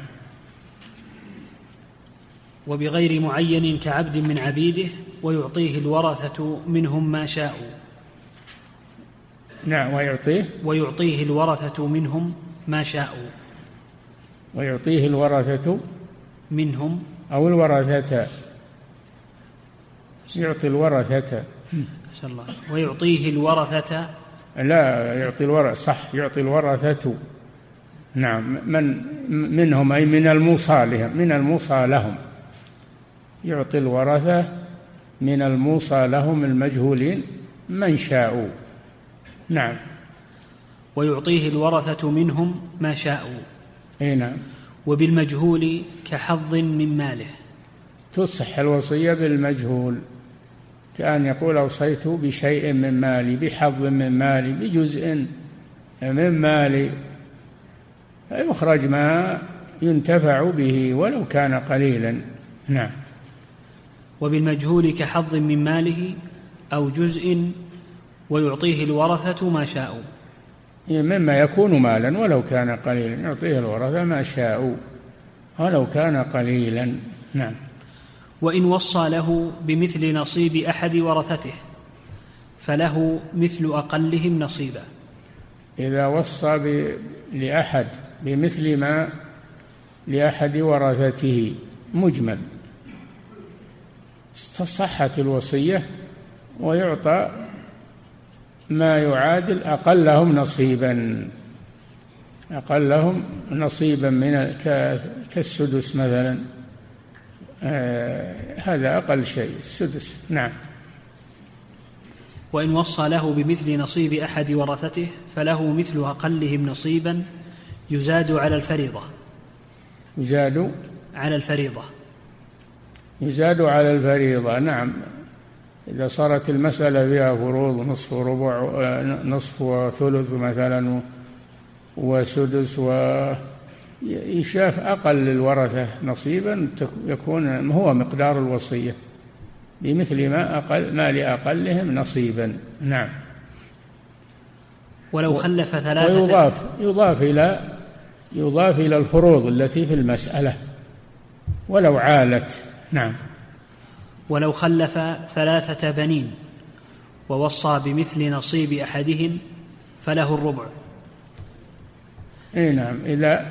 Speaker 2: وبغير معين كعبد من عبيده ويعطيه الورثة منهم ما شاءوا.
Speaker 3: نعم. ويعطيه
Speaker 2: ويعطيه الورثة منهم ما شاءوا.
Speaker 3: ويعطيه الورثة
Speaker 2: منهم
Speaker 3: أو الورثة، يعطي الورثة.
Speaker 2: الله. ويعطيه الورثة،
Speaker 3: لا يعطي الورثة، صح، يعطي الورثة. نعم. من منهم أي من الموصى لهم، من الموصى لهم، يعطي الورثة من الموصى لهم المجهولين من شاءوا. نعم.
Speaker 2: ويعطيه الورثة منهم ما شاءوا.
Speaker 3: أي نعم.
Speaker 2: وبالمجهول كحظ من ماله.
Speaker 3: تصح الوصية بالمجهول، كأن يقول أوصيت بشيء من مالي، بحظ من مالي، بجزء من مالي، فيخرج ما ينتفع به ولو كان قليلا. نعم.
Speaker 2: وبالمجهول كحظ من ماله أو جزء ويعطيه الورثة ما شاءوا،
Speaker 3: مما يكون مالا ولو كان قليلا، يعطيه الورثة ما شاءوا ولو كان قليلا. نعم.
Speaker 2: وإن وصى له بمثل نصيب أحد ورثته فله مثل أقلهم نصيبا. إذا
Speaker 3: وصى ب... لأحد بمثل ما لأحد ورثته مجمل، صحت الوصية ويعطى ما يعادل أقلهم نصيبا أقلهم نصيبا من كالسدس مثلا. آه هذا أقل شيء السدس. نعم.
Speaker 2: وإن وصى له بمثل نصيب أحد ورثته فله مثل أقلهم نصيبا يزاد على الفريضة.
Speaker 3: يزاد
Speaker 2: على الفريضة
Speaker 3: يزاد على الفريضة. نعم. إذا صارت المسألة فيها فروض نصف وربع نصف وثلث مثلا وسدس ويشاف أقل الورثة نصيبا يكون هو مقدار الوصية بمثل ما أقل ما لأقلهم نصيبا. نعم.
Speaker 2: ولو خلف ثلاثة
Speaker 3: ويضاف يضاف إلى يضاف إلى الفروض التي في المسألة ولو عالت. نعم.
Speaker 2: ولو خلف ثلاثة بنين ووصى بمثل نصيب أحدهم فله الربع.
Speaker 3: اي نعم. إذا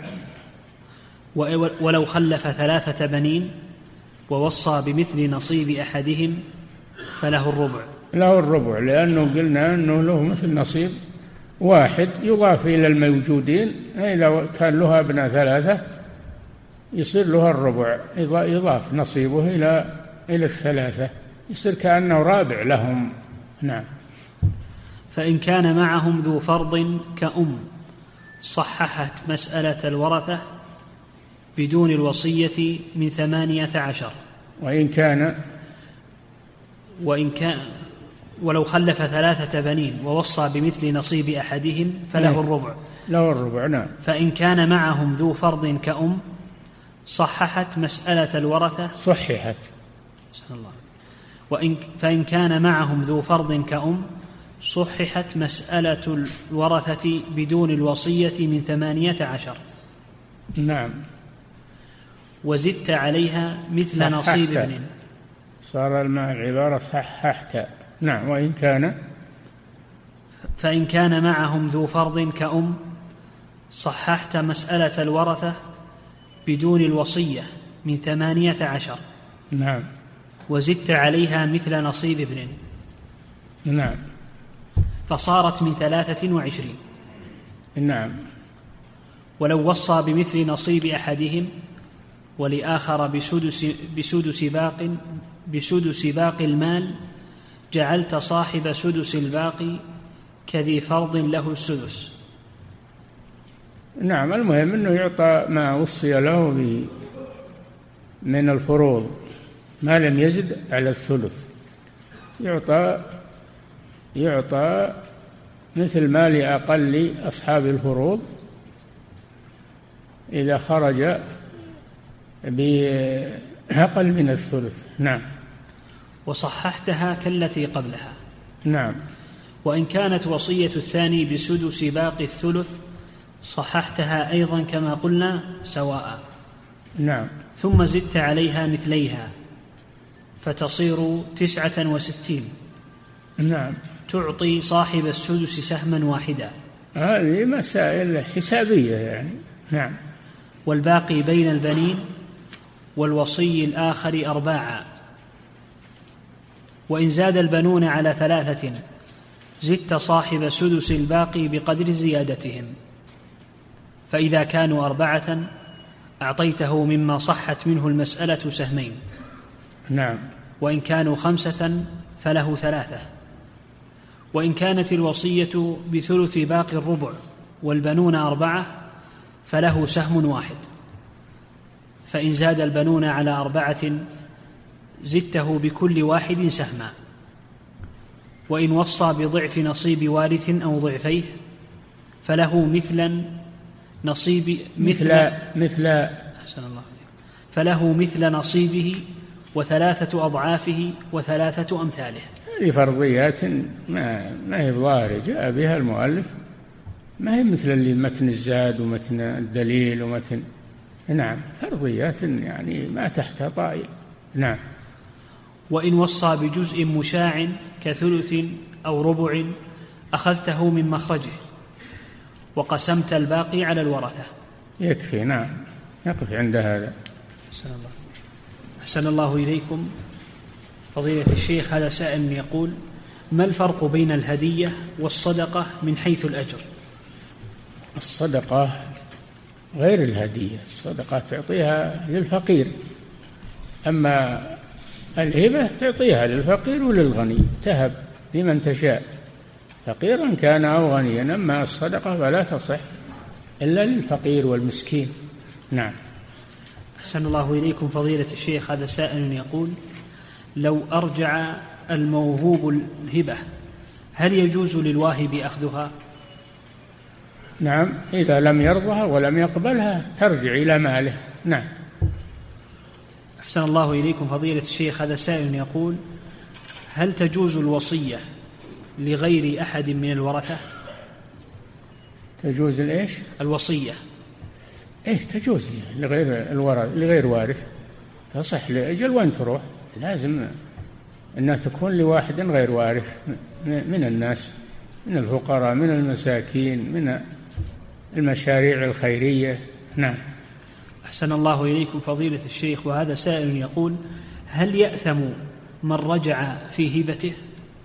Speaker 2: ولو خلف ثلاثة بنين ووصى بمثل نصيب أحدهم فله الربع.
Speaker 3: له الربع لأنه قلنا أنه له مثل نصيب واحد يضاف إلى الموجودين. إذا كان له أبناء ثلاثة يصير له الربع يضاف نصيبه إلى إلى الثلاثة يصير كأنه رابع لهم. نعم.
Speaker 2: فإن كان معهم ذو فرض كأم صححت مسألة الورثة بدون الوصية من ثمانية عشر.
Speaker 3: وإن كان
Speaker 2: وإن كان ولو خلف ثلاثة بنين ووصى بمثل نصيب أحدهم فله الربع.
Speaker 3: له الربع. نعم.
Speaker 2: فإن كان معهم ذو فرض كأم صححت مسألة الورثة
Speaker 3: صححت
Speaker 2: سبحان الله. وإن فإن كان معهم ذو فرض كأم صححت مسألة الورثة بدون الوصية من ثمانية عشر.
Speaker 3: نعم.
Speaker 2: وزدت عليها مثل
Speaker 3: صححت.
Speaker 2: نصيب ابن.
Speaker 3: صار العبارة صححت. نعم. وإن كان
Speaker 2: فإن كان معهم ذو فرض كأم صححت مسألة الورثة بدون الوصية من ثمانية عشر.
Speaker 3: نعم.
Speaker 2: وزدت عليها مثل نصيب ابن.
Speaker 3: نعم.
Speaker 2: فصارت من ثلاثة وعشرين.
Speaker 3: نعم.
Speaker 2: ولو وصى بمثل نصيب أحدهم ولآخر بسدس, بسدس باق بسدس باقي المال جعلت صاحب سدس الباقي كذي فرض له السدس.
Speaker 3: نعم. المهم أنه يعطى ما وصي له به من الفروض ما لم يزد على الثلث يعطى يعطى مثل ما لأقل أصحاب الفروض إذا خرج بأقل من الثلث. نعم.
Speaker 2: وصححتها كالتي قبلها.
Speaker 3: نعم.
Speaker 2: وإن كانت وصية الثاني بسدس باقي الثلث صححتها أيضا كما قلنا سواء.
Speaker 3: نعم.
Speaker 2: ثم زدت عليها مثليها فتصير تسعة وستين.
Speaker 3: نعم.
Speaker 2: تعطي صاحب السدس سهما واحدا.
Speaker 3: هذه مسائل حسابية يعني. نعم.
Speaker 2: والباقي بين البنين والوصي الآخر أرباعا. وإن زاد البنون على ثلاثة زدت صاحب سدس الباقي بقدر زيادتهم. فإذا كانوا أربعة أعطيته مما صحت منه المسألة سهمين.
Speaker 3: نعم.
Speaker 2: وإن كانوا خمسة فله ثلاثة. وإن كانت الوصية بثلث باقي الربع والبنون أربعة فله سهم واحد. فإن زاد البنون على أربعة زدته بكل واحد سهما. وإن وصى بضعف نصيب وارث أو ضعفيه فله مثلا نصيب
Speaker 3: مثل مثل
Speaker 2: أحسن الله فله مثل نصيبه وثلاثة أضعافه وثلاثة أمثاله.
Speaker 3: هذه فرضيات ما ما هي ظاهرة جاء بها المؤلف ما هي مثل اللي متن الزاد ومتن الدليل ومتن. نعم. فرضيات يعني ما تحتها طائل. نعم.
Speaker 2: وإن وصى بجزء مشاع كثلث أو ربع أخذته من مخرجه وقسمت الباقي على الورثة.
Speaker 3: يكفي. نعم. نقف عند هذا.
Speaker 2: أحسن الله أحسن الله إليكم. فضيلة الشيخ هذا سائل يقول ما الفرق بين الهدية والصدقة من حيث الأجر؟
Speaker 3: الصدقة غير الهدية، الصدقة تعطيها للفقير، أما الهبة تعطيها للفقير وللغني، تهب لمن تشاء فقيرا كان أو غنيا، أما الصدقة فلا تصح إلا للفقير والمسكين. نعم.
Speaker 2: أحسن الله إليكم فضيلة الشيخ، هذا سائل يقول: لو أرجع الموهوب الهبة هل يجوز للواهب أخذها؟
Speaker 3: نعم، إذا لم يرضها ولم يقبلها ترجع إلى ماله. نعم.
Speaker 2: أحسن الله إليكم فضيلة الشيخ، هذا سائل يقول: هل تجوز الوصية لغير أحد من الورثة؟
Speaker 3: تجوز الإيش؟
Speaker 2: الوصية.
Speaker 3: إيه تجوز لغير الورث، لغير وارث تصح لأجل وين تروح، لازم أنها تكون لواحد غير وارث من الناس، من الفقراء، من المساكين، من المشاريع الخيرية. نعم.
Speaker 2: أحسن الله إليكم فضيلة الشيخ، وهذا سائل يقول: هل يأثم من رجع في هبته؟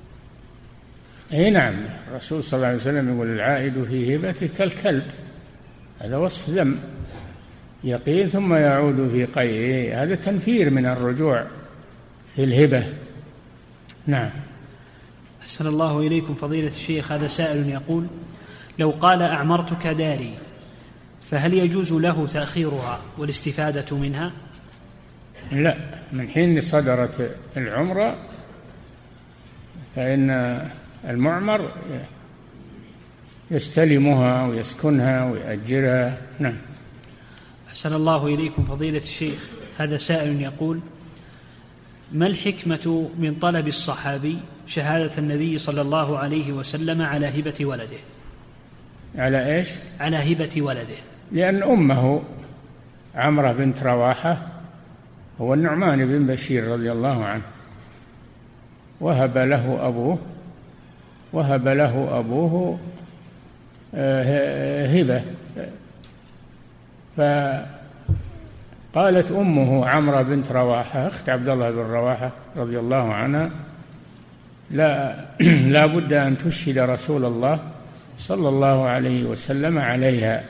Speaker 3: أي نعم، الرسول صلى الله عليه وسلم يقول: العائد في هبته كالكلب، هذا وصف ذم، يقي ثم يعود في قيئه، هذا تنفير من الرجوع في الهبة. نعم.
Speaker 2: أحسن الله إليكم فضيلة الشيخ، هذا سائل يقول: لو قال أعمرتك داري فهل يجوز له تأخيرها والاستفادة منها؟
Speaker 3: لا، من حين صدرت العمرة فإن المعمر يستلمها ويسكنها ويأجرها. نعم.
Speaker 2: أحسن الله إليكم فضيلة الشيخ، هذا سائل يقول: ما الحكمة من طلب الصحابي شهادة النبي صلى الله عليه وسلم على هبة ولده؟
Speaker 3: على إيش؟
Speaker 2: على هبة ولده.
Speaker 3: لأن أمه عمرة بنت رواحة هو النعمان بن بشير رضي الله عنه، وهب له أبوه وهب له أبوه هبة، فقالت أمه عمرة بنت رواحة أخت عبد الله بن رواحة رضي الله عنها: لا لا بد أن تشهد رسول الله صلى الله عليه وسلم عليها.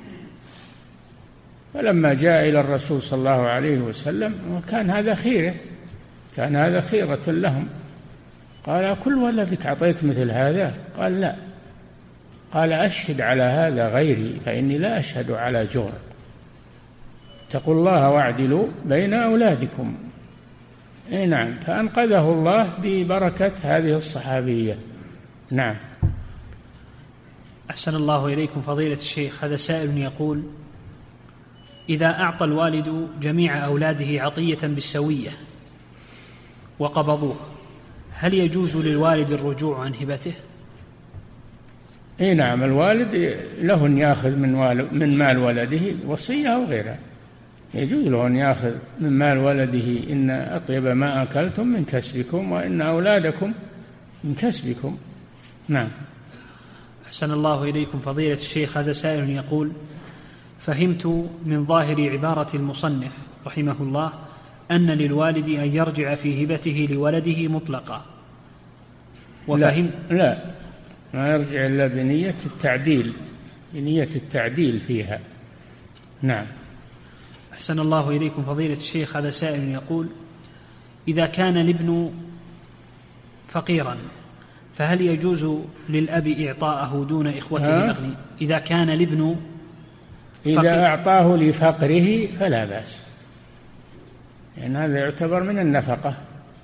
Speaker 3: فلما جاء إلى الرسول صلى الله عليه وسلم وكان هذا خيره، كان هذا خيرة لهم، قال: كل ولدك أعطيت مثل هذا؟ قال: لا. قال: أشهد على هذا غيري فإني لا أشهد على جور، اتقوا الله واعدلوا بين أولادكم. إيه نعم، فأنقذه الله ببركة هذه الصحابية. نعم.
Speaker 2: أحسن الله إليكم فضيلة الشيخ، هذا سائل يقول: إذا أعطى الوالد جميع أولاده عطية بالسوية وقبضوه هل يجوز للوالد الرجوع عن هبته؟
Speaker 3: إيه نعم، الوالد له أن يأخذ من, من مال ولده وصية أو غيرها، يجوز له أن يأخذ من مال ولده: إن أطيب ما أكلتم من كسبكم وإن أولادكم من كسبكم. نعم.
Speaker 2: أحسن الله إليكم فضيلة الشيخ، هذا سائل يقول: فهمت من ظاهر عبارة المصنف رحمه الله أن للوالد أن يرجع في هبته لولده مطلقا،
Speaker 3: وفهم لا, لا ما يرجع إلا بنية التعديل، بنية التعديل فيها. نعم.
Speaker 2: أحسن الله إليكم فضيلة الشيخ، هذا سائل يقول: إذا كان الابن فقيرا فهل يجوز للأب إعطاءه دون إخوته الأغنياء؟ إذا كان الابن
Speaker 3: إذا فقير. أعطاه لفقره فلا بأس، لأن هذا يعتبر من النفقة،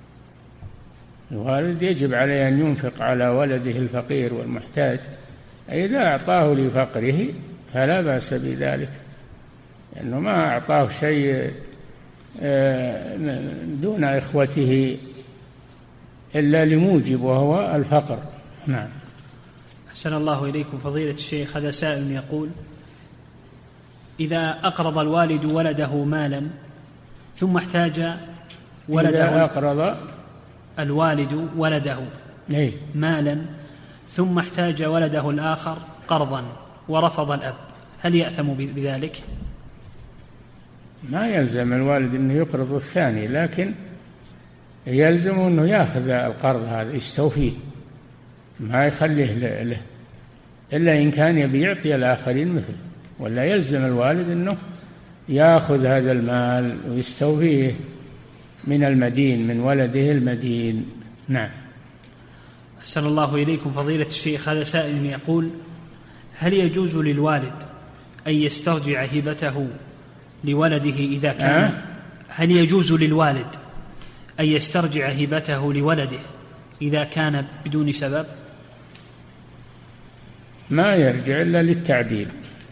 Speaker 3: الوالد يجب عليه أن ينفق على ولده الفقير والمحتاج، إذا أعطاه لفقره فلا بأس بذلك، لأنه ما أعطاه شيء دون إخوته إلا لموجب وهو الفقر. نعم.
Speaker 2: أحسن الله إليكم فضيلة الشيخ، هذا سائل يقول: إذا أقرض الوالد ولده مالا ثم احتاج ولده
Speaker 3: إذا أقرض
Speaker 2: الوالد ولده
Speaker 3: إيه؟
Speaker 2: مالا ثم احتاج ولده الآخر قرضا ورفض الأب هل يأثم بذلك؟
Speaker 3: ما يلزم الوالد أنه يقرض الثاني، لكن يلزم أنه يأخذ القرض هذا يستوفيه، ما يخليه له إلا إن كان يبي يعطي الآخرين مثله، ولا يلزم الوالد أنه يأخذ هذا المال ويستوفيه من المدين، من ولده المدين. نعم.
Speaker 2: أحسن الله إليكم فضيلة الشيخ، هذا سائل يقول: هل يجوز للوالد أن يسترجع هبته لولده إذا كان أه؟ هل يجوز للوالد أن يسترجع هبته لولده إذا كان بدون سبب؟
Speaker 3: ما يرجع إلا للتعديل،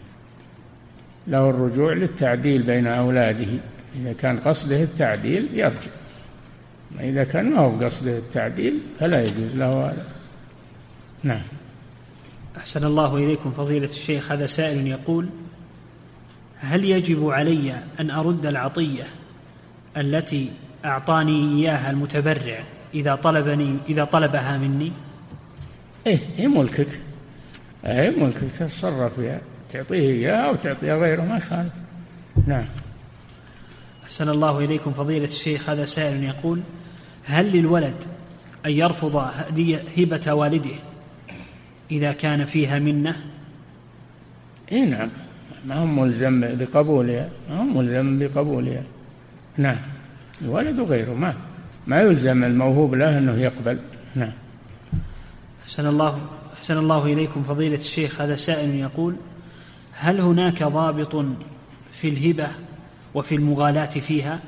Speaker 3: له الرجوع للتعديل بين أولاده، إذا كان قصده التعديل يرجع، إذا كان ما هو قصده التعديل فلا يجوز له هذا. نعم.
Speaker 2: أحسن الله إليكم فضيلة الشيخ، هذا سائل يقول: هل يجب علي أن أرد العطية التي أعطاني إياها المتبرع إذا طلبني إذا طلبها مني؟
Speaker 3: إيه، هي ملكك، هي ملكك، تتصرف فيها، تعطيه إياها أو تعطيها غيره ما خالف. نعم.
Speaker 2: أحسن الله إليكم فضيلة الشيخ، هذا سائل يقول: هل للولد أن يرفض هدية هبة والده إذا كان فيها منة؟
Speaker 3: إيه نعم، ما هم ملزم بقبولها، ما هم ملزم بقبولها. نعم، الولد وغيره ما ما يلزم الموهوب له أنه يقبل. نعم.
Speaker 2: أحسن الله أحسن الله إليكم فضيلة الشيخ، هذا سائل يقول: هل هناك ضابط في الهبة وفي المغالاة فيها؟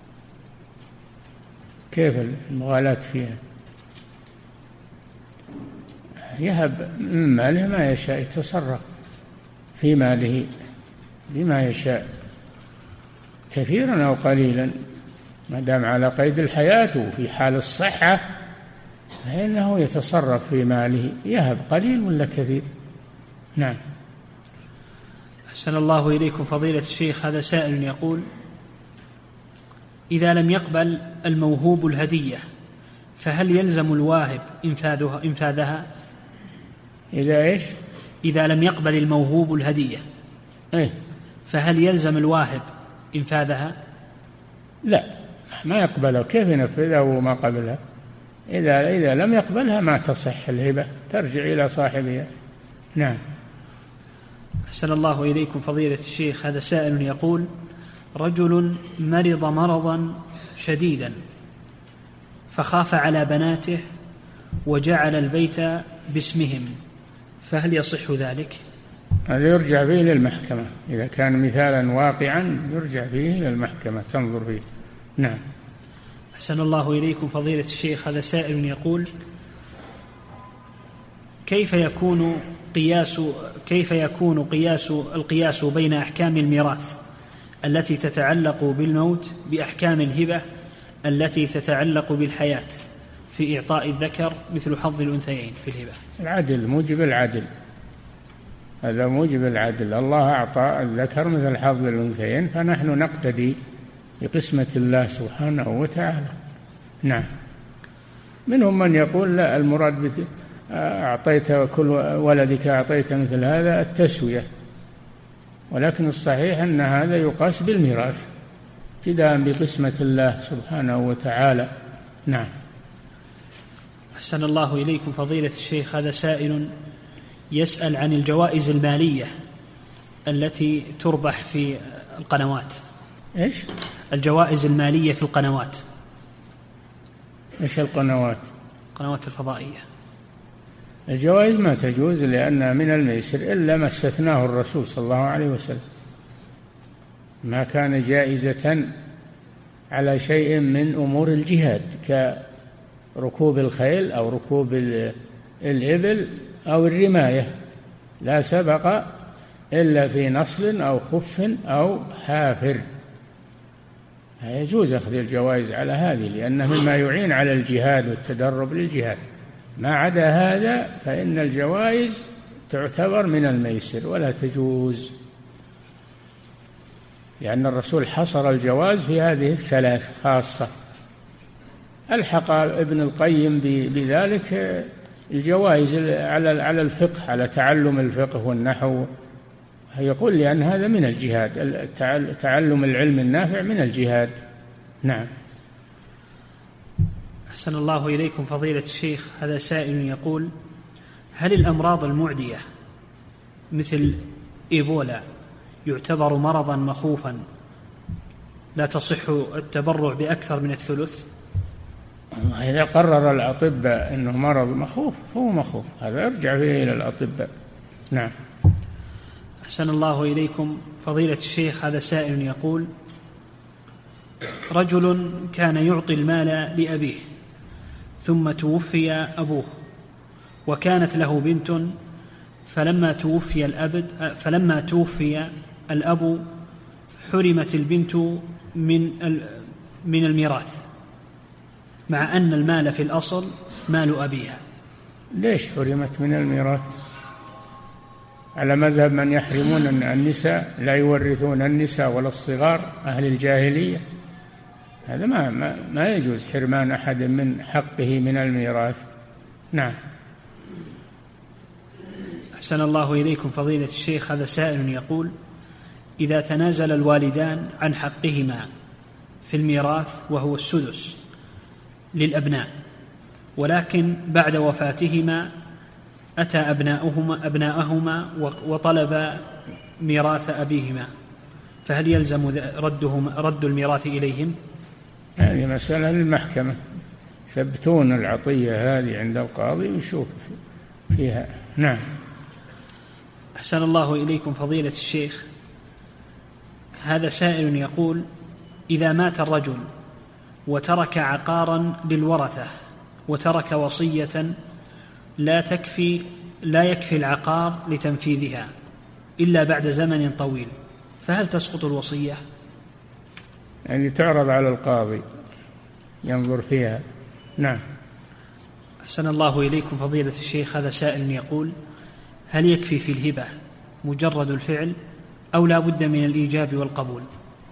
Speaker 3: كيف المغالاة فيها؟ يهب من ماله ما يشاء، يتصرف في ماله بما يشاء كثيرا أو قليلا، ما دام على قيد الحياة وفي حال الصحة فإنه يتصرف في ماله، يهب قليل ولا كثير. نعم.
Speaker 2: أحسن الله إليكم فضيلة الشيخ، هذا سائل يقول: إذا لم يقبل الموهوب الهدية فهل يلزم الواهب إنفاذها إنفاذها؟
Speaker 3: إذا إيش؟
Speaker 2: إذا لم يقبل الموهوب الهدية
Speaker 3: إيه؟
Speaker 2: فهل يلزم الواهب إنفاذها؟
Speaker 3: لا، ما يقبلها، كيف ينفذها وما قبلها؟ إذا إذا لم يقبلها ما تصح الهبة، ترجع إلى صاحبها. نعم.
Speaker 2: أحسن الله إليكم فضيلة الشيخ، هذا سائل يقول: رجل مرض مرضا شديدا فخاف على بناته وجعل البيت باسمهم، فهل يصح ذلك؟
Speaker 3: هذا يرجع به للمحكمة، إذا كان مثالا واقعا يرجع به للمحكمة تنظر فيه. نعم.
Speaker 2: أحسن الله إليكم فضيلة الشيخ، هذا سائل يقول: كيف يكون قياس كيف يكون قياس القياس بين أحكام الميراث التي تتعلق بالموت بأحكام الهبة التي تتعلق بالحياة في إعطاء الذكر مثل حظ الأنثيين في الهبة؟
Speaker 3: العدل، موجب العدل، هذا موجب العدل. الله أعطى الذكر مثل حظ الأنثيين، فنحن نقتدي بقسمة الله سبحانه وتعالى. نعم. منهم من يقول لا، المراد أعطيت كل ولدك أعطيت مثل هذا التسوية، ولكن الصحيح أن هذا يقاس بالميراث ابتداء بقسمة الله سبحانه وتعالى. نعم.
Speaker 2: أحسن الله إليكم فضيلة الشيخ، هذا سائل يسأل عن الجوائز المالية التي تربح في القنوات.
Speaker 3: إيش؟
Speaker 2: الجوائز المالية في القنوات.
Speaker 3: إيش القنوات؟
Speaker 2: القنوات الفضائية.
Speaker 3: الجوائز ما تجوز لأنها من الميسر إلا ما استثناه الرسول صلى الله عليه وسلم، ما كان جائزة على شيء من أمور الجهاد كركوب الخيل أو ركوب الإبل أو الرماية، لا سبق إلا في نصل أو خف أو حافر، يجوز أخذ الجوائز على هذه لأنه مما يعين على الجهاد والتدرب للجهاد. ما عدا هذا فإن الجوائز تعتبر من الميسر ولا تجوز، لأن الرسول حصر الجواز في هذه الثلاث خاصة. ألحق ابن القيم بذلك الجوائز على على الفقه، على تعلم الفقه والنحو، يقول لأن هذا من الجهاد، تعلم العلم النافع من الجهاد. نعم.
Speaker 2: أحسن الله إليكم فضيلة الشيخ، هذا سائل يقول: هل الأمراض المعدية مثل إيبولا يعتبر مرضا مخوفا لا تصح التبرع بأكثر من الثلث؟
Speaker 3: إذا قرر الأطباء أنه مرض مخوف فهو مخوف، هذا يرجع فيه إلى الأطباء. نعم.
Speaker 2: أحسن الله إليكم فضيلة الشيخ، هذا سائل يقول: رجل كان يعطي المال لأبيه ثم توفي أبوه وكانت له بنت، فلما توفي الأب فلما توفي الأب حرمت البنت من من الميراث مع أن المال في الأصل مال أبيها.
Speaker 3: ليش حرمت من الميراث؟ على مذهب من يحرمون النساء، لا يورثون النساء ولا الصغار، أهل الجاهلية. هذا ما, ما, ما يجوز حرمان أحد من حقه من الميراث. نعم.
Speaker 2: أحسن الله إليكم فضيلة الشيخ، هذا سائل يقول: إذا تنازل الوالدان عن حقهما في الميراث وهو السدس للأبناء، ولكن بعد وفاتهما أتى أبناؤهما, أبناءهما وطلب ميراث أبيهما، فهل يلزم ردهم رد الميراث إليهم؟
Speaker 3: هذه مسألة للمحكمة، يثبتون العطية هذه عند القاضي ويشوف فيها. نعم.
Speaker 2: أحسن الله إليكم فضيلة الشيخ، هذا سائل يقول: إذا مات الرجل وترك عقارا للورثة وترك وصية لا تكفي لا يكفي العقار لتنفيذها إلا بعد زمن طويل، فهل تسقط الوصية؟
Speaker 3: يعني تعرض على القاضي ينظر فيها. نعم.
Speaker 2: أحسن الله إليكم فضيلة الشيخ، هذا سائل يقول: هل يكفي في الهبة مجرد الفعل أو لا بد من الإيجاب والقبول؟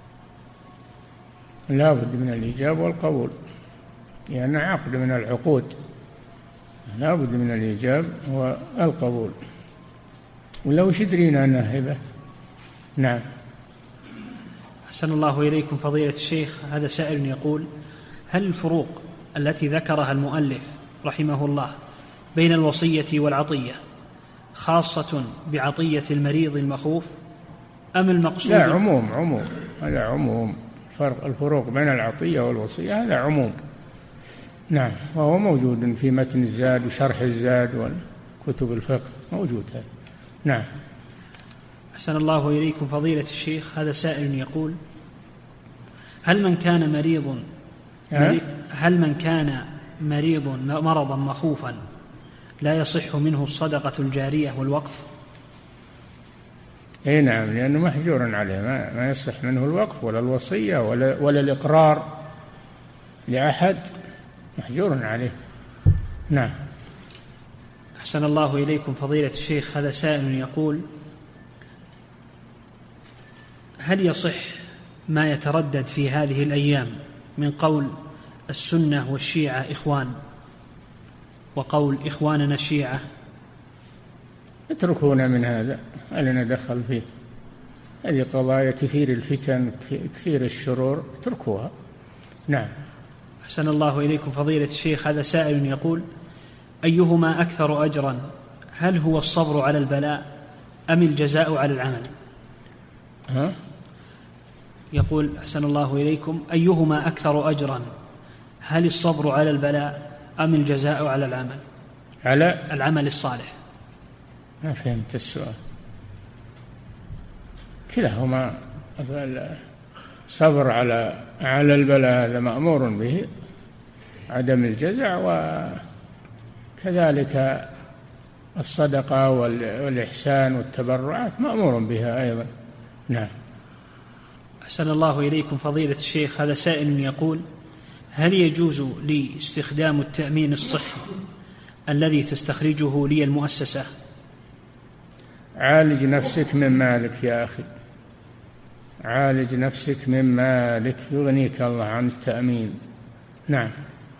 Speaker 3: لا بد من الإيجاب والقبول، لأن يعني عقد من العقود، لا بد من الإيجاب والقبول، ولو شدرينا أنها هبة. نعم.
Speaker 2: أحسن الله إليكم فضيلة الشيخ، هذا سائل يقول: هل الفروق التي ذكرها المؤلف رحمه الله بين الوصية والعطية خاصة بعطية المريض المخوف أم المقصود؟
Speaker 3: لا، عموم عموم هذا عموم. فرق الفروق بين العطية والوصية هذا عموم. نعم، وهو موجود في متن الزاد وشرح الزاد وكتب الفقه، موجود هذا. نعم.
Speaker 2: أحسن الله إليكم فضيلة الشيخ، هذا سائل يقول: هل من كان مريض هل من كان مريض مرضا مخوفا لا يصح منه الصدقة الجارية والوقف؟
Speaker 3: اي نعم، لأنه محجور عليه، ما, ما يصح منه الوقف ولا الوصية ولا, ولا الإقرار لأحد، محجور عليه. نعم.
Speaker 2: أحسن الله إليكم فضيلة الشيخ، هذا سائل يقول: هل يصح ما يتردد في هذه الأيام من قول السنة والشيعة إخوان وقول إخواننا الشيعة؟
Speaker 3: اتركونا من هذا، هل لنا دخل فيه؟ هذه قضايا كثير الفتن كثير الشرور، اتركوها. نعم.
Speaker 2: أحسن الله إليكم فضيلة الشيخ، هذا سائل يقول: أيهما أكثر أجرا، هل هو الصبر على البلاء أم الجزاء على العمل؟
Speaker 3: ها؟
Speaker 2: يقول: أحسن الله إليكم، أيهما أكثر أجرا، هل الصبر على البلاء أم الجزاء على العمل؟
Speaker 3: على
Speaker 2: العمل الصالح.
Speaker 3: ما فهمت السؤال. كلاهما، الصبر على على البلاء هذا مأمور به، عدم الجزع، وكذلك الصدقة والإحسان والتبرعات مأمور بها أيضا. نعم.
Speaker 2: أحسن الله إليكم فضيلة الشيخ، هذا سائل يقول: هل يجوز لي استخدام التأمين الصحي الذي تستخرجه لي المؤسسة؟
Speaker 3: عالج نفسك من مالك يا أخي، عالج نفسك من مالك، يغنيك الله عن التأمين. نعم.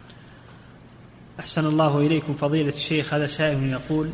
Speaker 2: أحسن الله إليكم فضيلة الشيخ، هذا سائل يقول: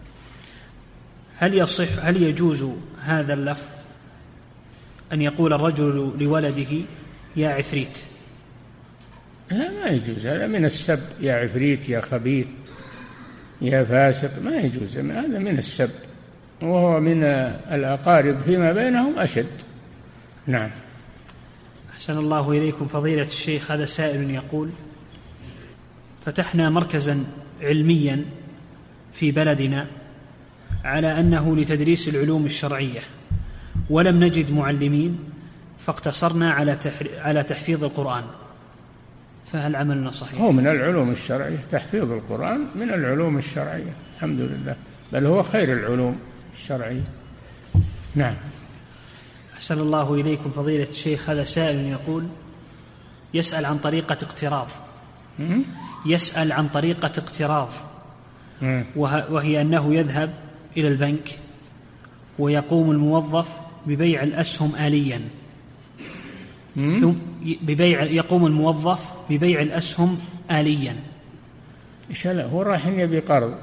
Speaker 2: هل يصح هل يجوز هذا اللفظ أن يقول الرجل لولده يا عفريت؟
Speaker 3: لا، ما يجوز، هذا من السب، يا عفريت يا خبيث، يا فاسق، ما يجوز، هذا من السب، وهو من الأقارب فيما بينهم أشد. نعم.
Speaker 2: أحسن الله إليكم فضيلة الشيخ، هذا سائل يقول: فتحنا مركزا علميا في بلدنا على أنه لتدريس العلوم الشرعية، ولم نجد معلمين، فاقتصرنا على على تحفيظ القرآن، فهل عملنا صحيح؟
Speaker 3: هو من العلوم الشرعية، تحفيظ القرآن من العلوم الشرعية الحمد لله، بل هو خير العلوم الشرعية. نعم.
Speaker 2: أحسن الله إليكم فضيلة الشيخ، هذا سائل يقول: يسأل عن طريقة اقتراض يسأل عن طريقة اقتراض وهي أنه يذهب إلى البنك ويقوم الموظف ببيع الأسهم آليا ثم ببيع يقوم الموظف ببيع الأسهم آليا.
Speaker 3: إيش لا هو راح يبي قرض،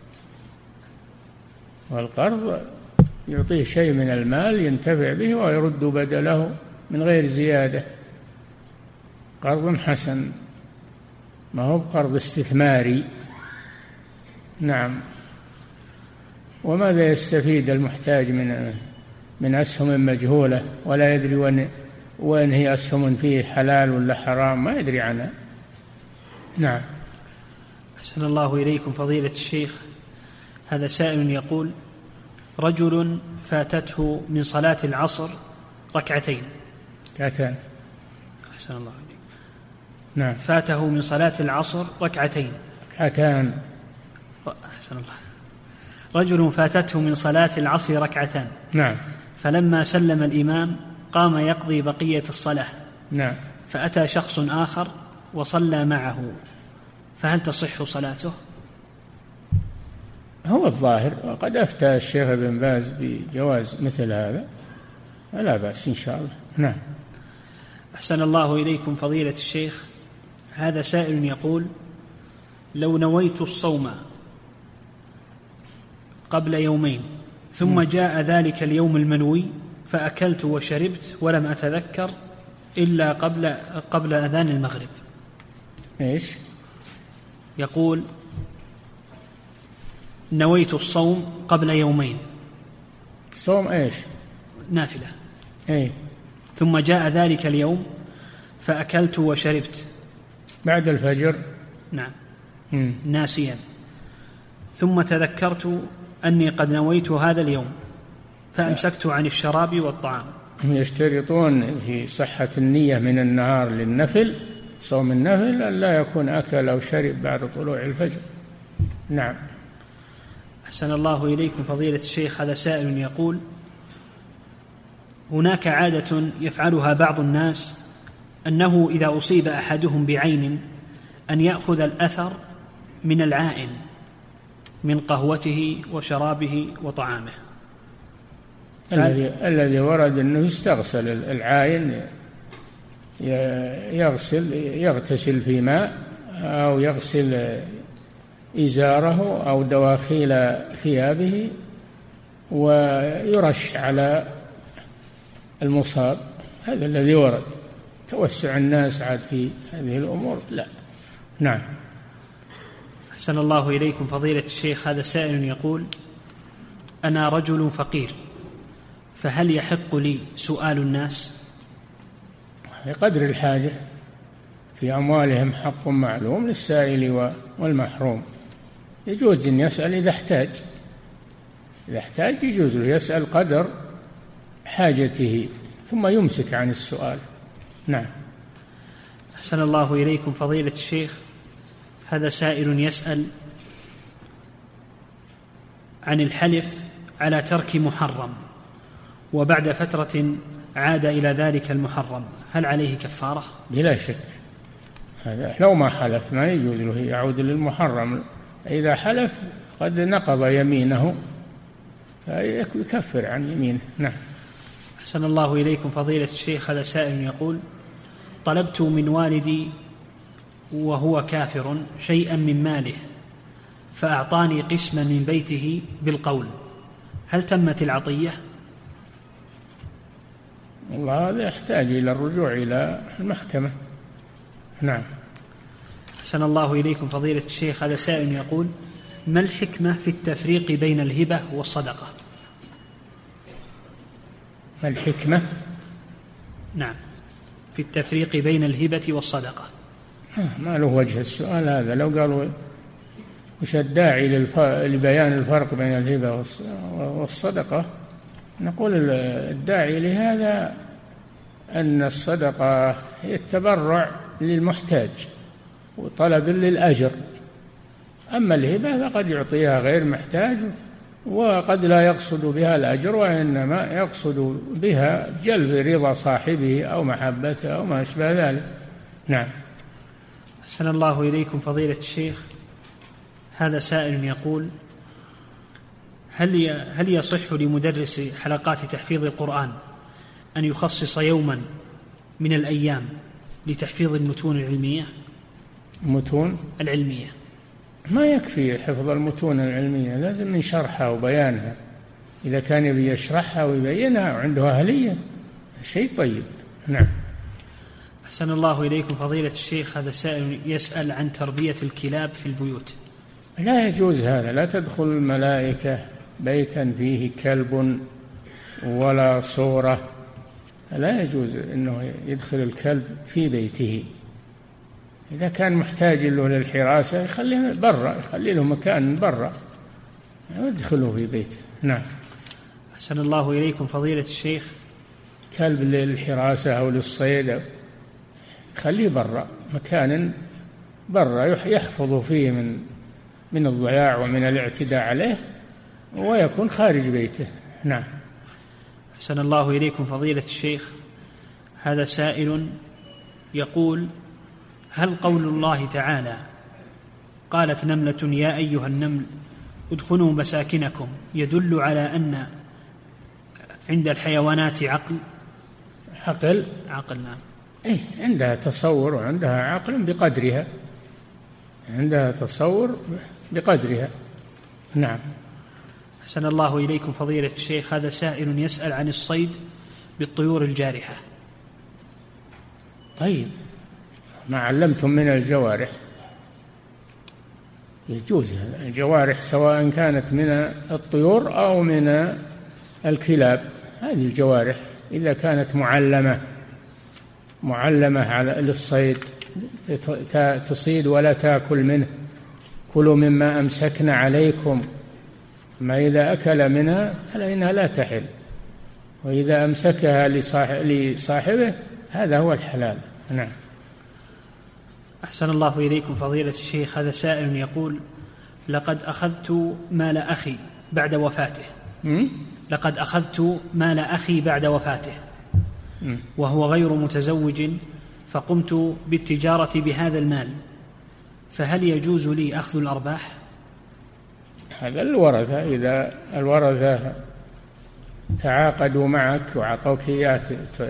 Speaker 3: والقرض يعطيه شيء من المال ينتفع به ويرد بدله من غير زيادة، قرض حسن، ما هو قرض استثماري. نعم. وماذا يستفيد المحتاج من من أسهم مجهولة ولا يدري وين وين هي أسهم فيه حلال ولا حرام، ما يدري عنها. نعم.
Speaker 2: أحسن الله إليكم فضيلة الشيخ، هذا سائل يقول: رجل فاتته من صلاة العصر ركعتين
Speaker 3: ركعتان
Speaker 2: أحسن الله إليكم.
Speaker 3: نعم.
Speaker 2: فاته من صلاة العصر ركعتين
Speaker 3: ركعتان
Speaker 2: أحسن الله. رجل فاتته من صلاة العصر ركعتان.
Speaker 3: نعم.
Speaker 2: فلما سلم الإمام قام يقضي بقية الصلاة.
Speaker 3: نعم.
Speaker 2: فأتى شخص آخر وصلى معه، فهل تصح صلاته؟
Speaker 3: هو الظاهر، وقد أفتى الشيخ ابن باز بجواز مثل هذا، لا بأس إن شاء الله. نعم.
Speaker 2: أحسن الله إليكم فضيلة الشيخ، هذا سائل يقول: لو نويت الصوم قبل يومين ثم جاء ذلك اليوم المنوي فأكلت وشربت ولم أتذكر إلا قبل قبل أذان المغرب.
Speaker 3: إيش؟
Speaker 2: يقول: نويت الصوم قبل يومين.
Speaker 3: صوم إيش؟
Speaker 2: نافلة.
Speaker 3: إيه.
Speaker 2: ثم جاء ذلك اليوم فأكلت وشربت
Speaker 3: بعد الفجر.
Speaker 2: نعم.
Speaker 3: مم.
Speaker 2: ناسيا، ثم تذكرت أني قد نويت هذا اليوم فأمسكت عن الشراب والطعام.
Speaker 3: هم يشترطون في صحة النية من النهار للنفل، صوم النفل، أن لا يكون أكل أو شرب بعد طلوع الفجر. نعم.
Speaker 2: أحسن الله إليكم فضيلة الشيخ، هذا سائل يقول: هناك عادة يفعلها بعض الناس أنه إذا أصيب أحدهم بعين أن يأخذ الأثر من العائن من قهوته وشرابه وطعامه.
Speaker 3: الذي الذي ورد أنه يستغسل العاين، يغسل يغتسل في ماء أو يغسل إزاره أو دواخيل ثيابه ويرش على المصاب، هذا الذي ورد. توسع الناس عاد في هذه الأمور لا. نعم.
Speaker 2: أحسن الله إليكم فضيلة الشيخ، هذا سائل يقول: أنا رجل فقير، فهل يحق لي سؤال الناس؟
Speaker 3: بقدر الحاجة، في أموالهم حق معلوم للسائل والمحروم، يجوز أن يسأل إذا احتاج، إذا احتاج يجوز له يسأل قدر حاجته ثم يمسك عن السؤال. نعم.
Speaker 2: أحسن الله إليكم فضيلة الشيخ، هذا سائل يسأل عن الحلف على ترك محرم وبعد فترة عاد إلى ذلك المحرم، هل عليه كفارة؟
Speaker 3: بلا شك، هذا لو ما حلف ما يجوز له يعود للمحرم، إذا حلف قد نقض يمينه فيكفر عن يمينه. نعم.
Speaker 2: أحسن الله إليكم فضيلة الشيخ، هذا سائل يقول: طلبت من والدي وهو كافر شيئا من ماله فأعطاني قسما من بيته بالقول، هل تمت العطية؟
Speaker 3: والله هذا يحتاج إلى الرجوع إلى المحكمة. نعم.
Speaker 2: أحسن الله إليكم فضيلة الشيخ، هذا سائل يقول: ما الحكمة في التفريق بين الهبة والصدقة؟
Speaker 3: ما الحكمة؟
Speaker 2: نعم، في التفريق بين الهبة والصدقة.
Speaker 3: ما له وجه السؤال هذا. لو قالوا وش الداعي لبيان الفرق بين الهبة والصدقة، نقول الداعي لهذا أن الصدقة هي التبرع للمحتاج وطلب للأجر، أما الهبة فقد يعطيها غير محتاج وقد لا يقصد بها الأجر، وإنما يقصد بها جلب رضا صاحبه أو محبته أو ما أشبه ذلك. نعم.
Speaker 2: أحسن الله إليكم فضيلة الشيخ، هذا سائل يقول: هل هل يصح لمدرس حلقات تحفيظ القرآن أن يخصص يوما من الأيام لتحفيظ المتون العلمية؟
Speaker 3: المتون
Speaker 2: العلمية
Speaker 3: ما يكفي حفظ المتون العلمية، لازم من شرحها وبيانها. إذا كان يبي يشرحها ويبينها وعنده أهلية شيء طيب. نعم.
Speaker 2: أحسن الله إليكم فضيلة الشيخ، هذا سائل يسأل عن تربية الكلاب في البيوت.
Speaker 3: لا يجوز هذا، لا تدخل الملائكة بيتا فيه كلب ولا صورة، لا يجوز أنه يدخل الكلب في بيته. إذا كان محتاج له للحراسة يخليه برا، يخلي له مكان برا، يدخله في بيته. نعم.
Speaker 2: أحسن الله إليكم فضيلة الشيخ،
Speaker 3: كلب للحراسة أو للصيد خليه برا، مكان برا يحفظ فيه من من الضياع ومن الاعتداء عليه، ويكون خارج بيته. نعم.
Speaker 2: أحسن الله إليكم فضيلة الشيخ، هذا سائل يقول: هل قول الله تعالى قالت نملة يا أيها النمل ادخلوا مساكنكم يدل على أن عند الحيوانات عقل؟
Speaker 3: عقل
Speaker 2: عقل نعم.
Speaker 3: إيه، عندها تصور وعندها عقل بقدرها، عندها تصور بقدرها. نعم.
Speaker 2: أحسن الله إليكم فضيلة الشيخ، هذا سائل يسأل عن الصيد بالطيور الجارحة.
Speaker 3: طيب، ما علمتم من الجوارح يجوز. الجوارح سواء كانت من الطيور أو من الكلاب، هذه الجوارح إذا كانت معلمة معلمة على للصيد تصيد ولا تأكل منه، كلوا مما أمسكنا عليكم، ما إذا أكل منها فإنها لا تحل، وإذا أمسكها لصاحبه هذا هو الحلال. نعم.
Speaker 2: أحسن الله إليكم فضيلة الشيخ، هذا سائل يقول: لقد أخذت مال أخي بعد وفاته
Speaker 3: م?
Speaker 2: لقد أخذت مال أخي بعد وفاته م? وهو غير متزوج، فقمت بالتجارة بهذا المال، فهل يجوز لي أخذ الأرباح؟
Speaker 3: هذا الورثة، إذا الورثة تعاقدوا معك وعطوك إياه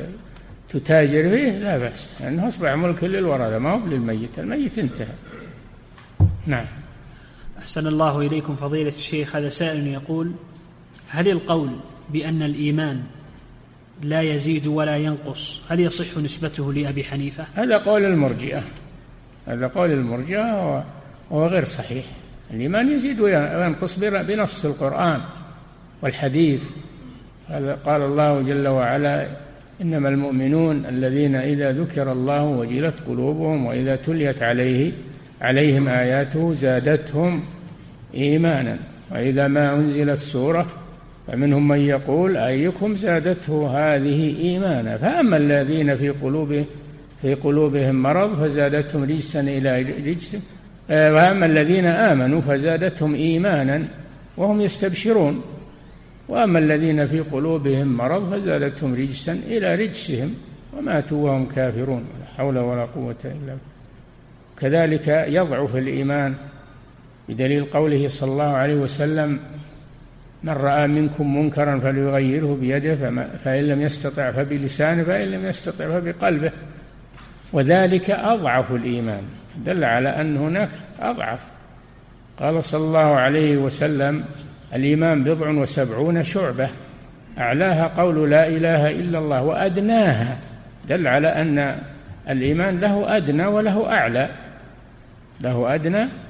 Speaker 3: تتاجر فيه لا بأس، لأنه أصبح ملك للورثة ما هو للميت، الميت انتهى. نعم.
Speaker 2: أحسن الله إليكم فضيلة الشيخ، هذا سائل يقول: هل القول بأن الإيمان لا يزيد ولا ينقص هل يصح نسبته لأبي حنيفة؟
Speaker 3: هذا قول المرجئة، هذا قول المرجئة وهو غير صحيح. الإيمان يزيد وينقص بنص القرآن والحديث. قال الله جل وعلا: إنما المؤمنون الذين إذا ذكر الله وجلت قلوبهم وإذا تليت عليه عليهم آياته زادتهم إيمانا وإذا ما أنزلت سورة فمنهم من يقول أيكم زادته هذه إيمانا، فأما الذين في قلوبهم في قلوبهم مرض فزادتهم رجسا إلى رجس، وأما الذين آمنوا فزادتهم إيمانا وهم يستبشرون، وأما الذين في قلوبهم مرض فزادتهم رجسا إلى رجسهم وماتوا وهم كافرون، لا حول ولا قوة إلا بالله. كذلك يضعف الإيمان بدليل قوله صلى الله عليه وسلم: من رأى منكم منكرا فليغيره بيده فإن لم يستطع فبلسانه فإن لم يستطع فبقلبه، وذلك أضعف الإيمان، دل على أن هناك أضعف. قال صلى الله عليه وسلم: الإيمان بضع وسبعون شعبة أعلاها قول لا إله إلا الله وأدناها، دل على أن الإيمان له أدنى وله أعلى، له أدنى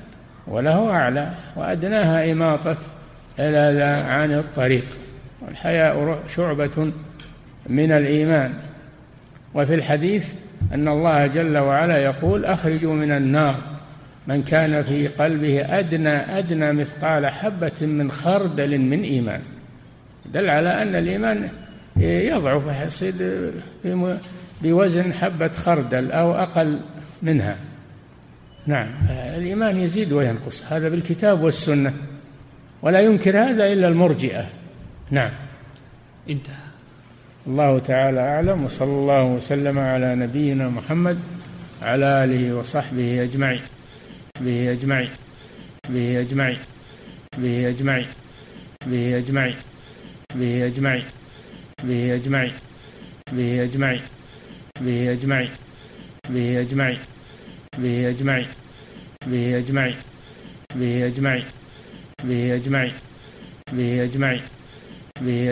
Speaker 3: وله أعلى، وأدناها إماطة الأذى عن الطريق. والحياء شعبة من الإيمان. وفي الحديث أن الله جل وعلا يقول أخرجوا من النار من كان في قلبه أدنى أدنى مثقال حبة من خردل من إيمان. دل على أن الإيمان يضعف، يصير بوزن حبة خردل أو أقل منها. نعم، الإيمان يزيد وينقص، هذا بالكتاب والسنة، ولا ينكر هذا إلا المرجئة. نعم،
Speaker 2: انتهى.
Speaker 3: الله تعالى أعلم، وصلى الله وسلم على نبينا محمد على آله وصحبه أجمعين به أجمعين به أجمعين به أجمعين به أجمعين به أجمعين به أجمعين به أجمعين به أجمعين به أجمعين به أجمعين به أجمعين به أجمعين به أجمعين به أجمعين به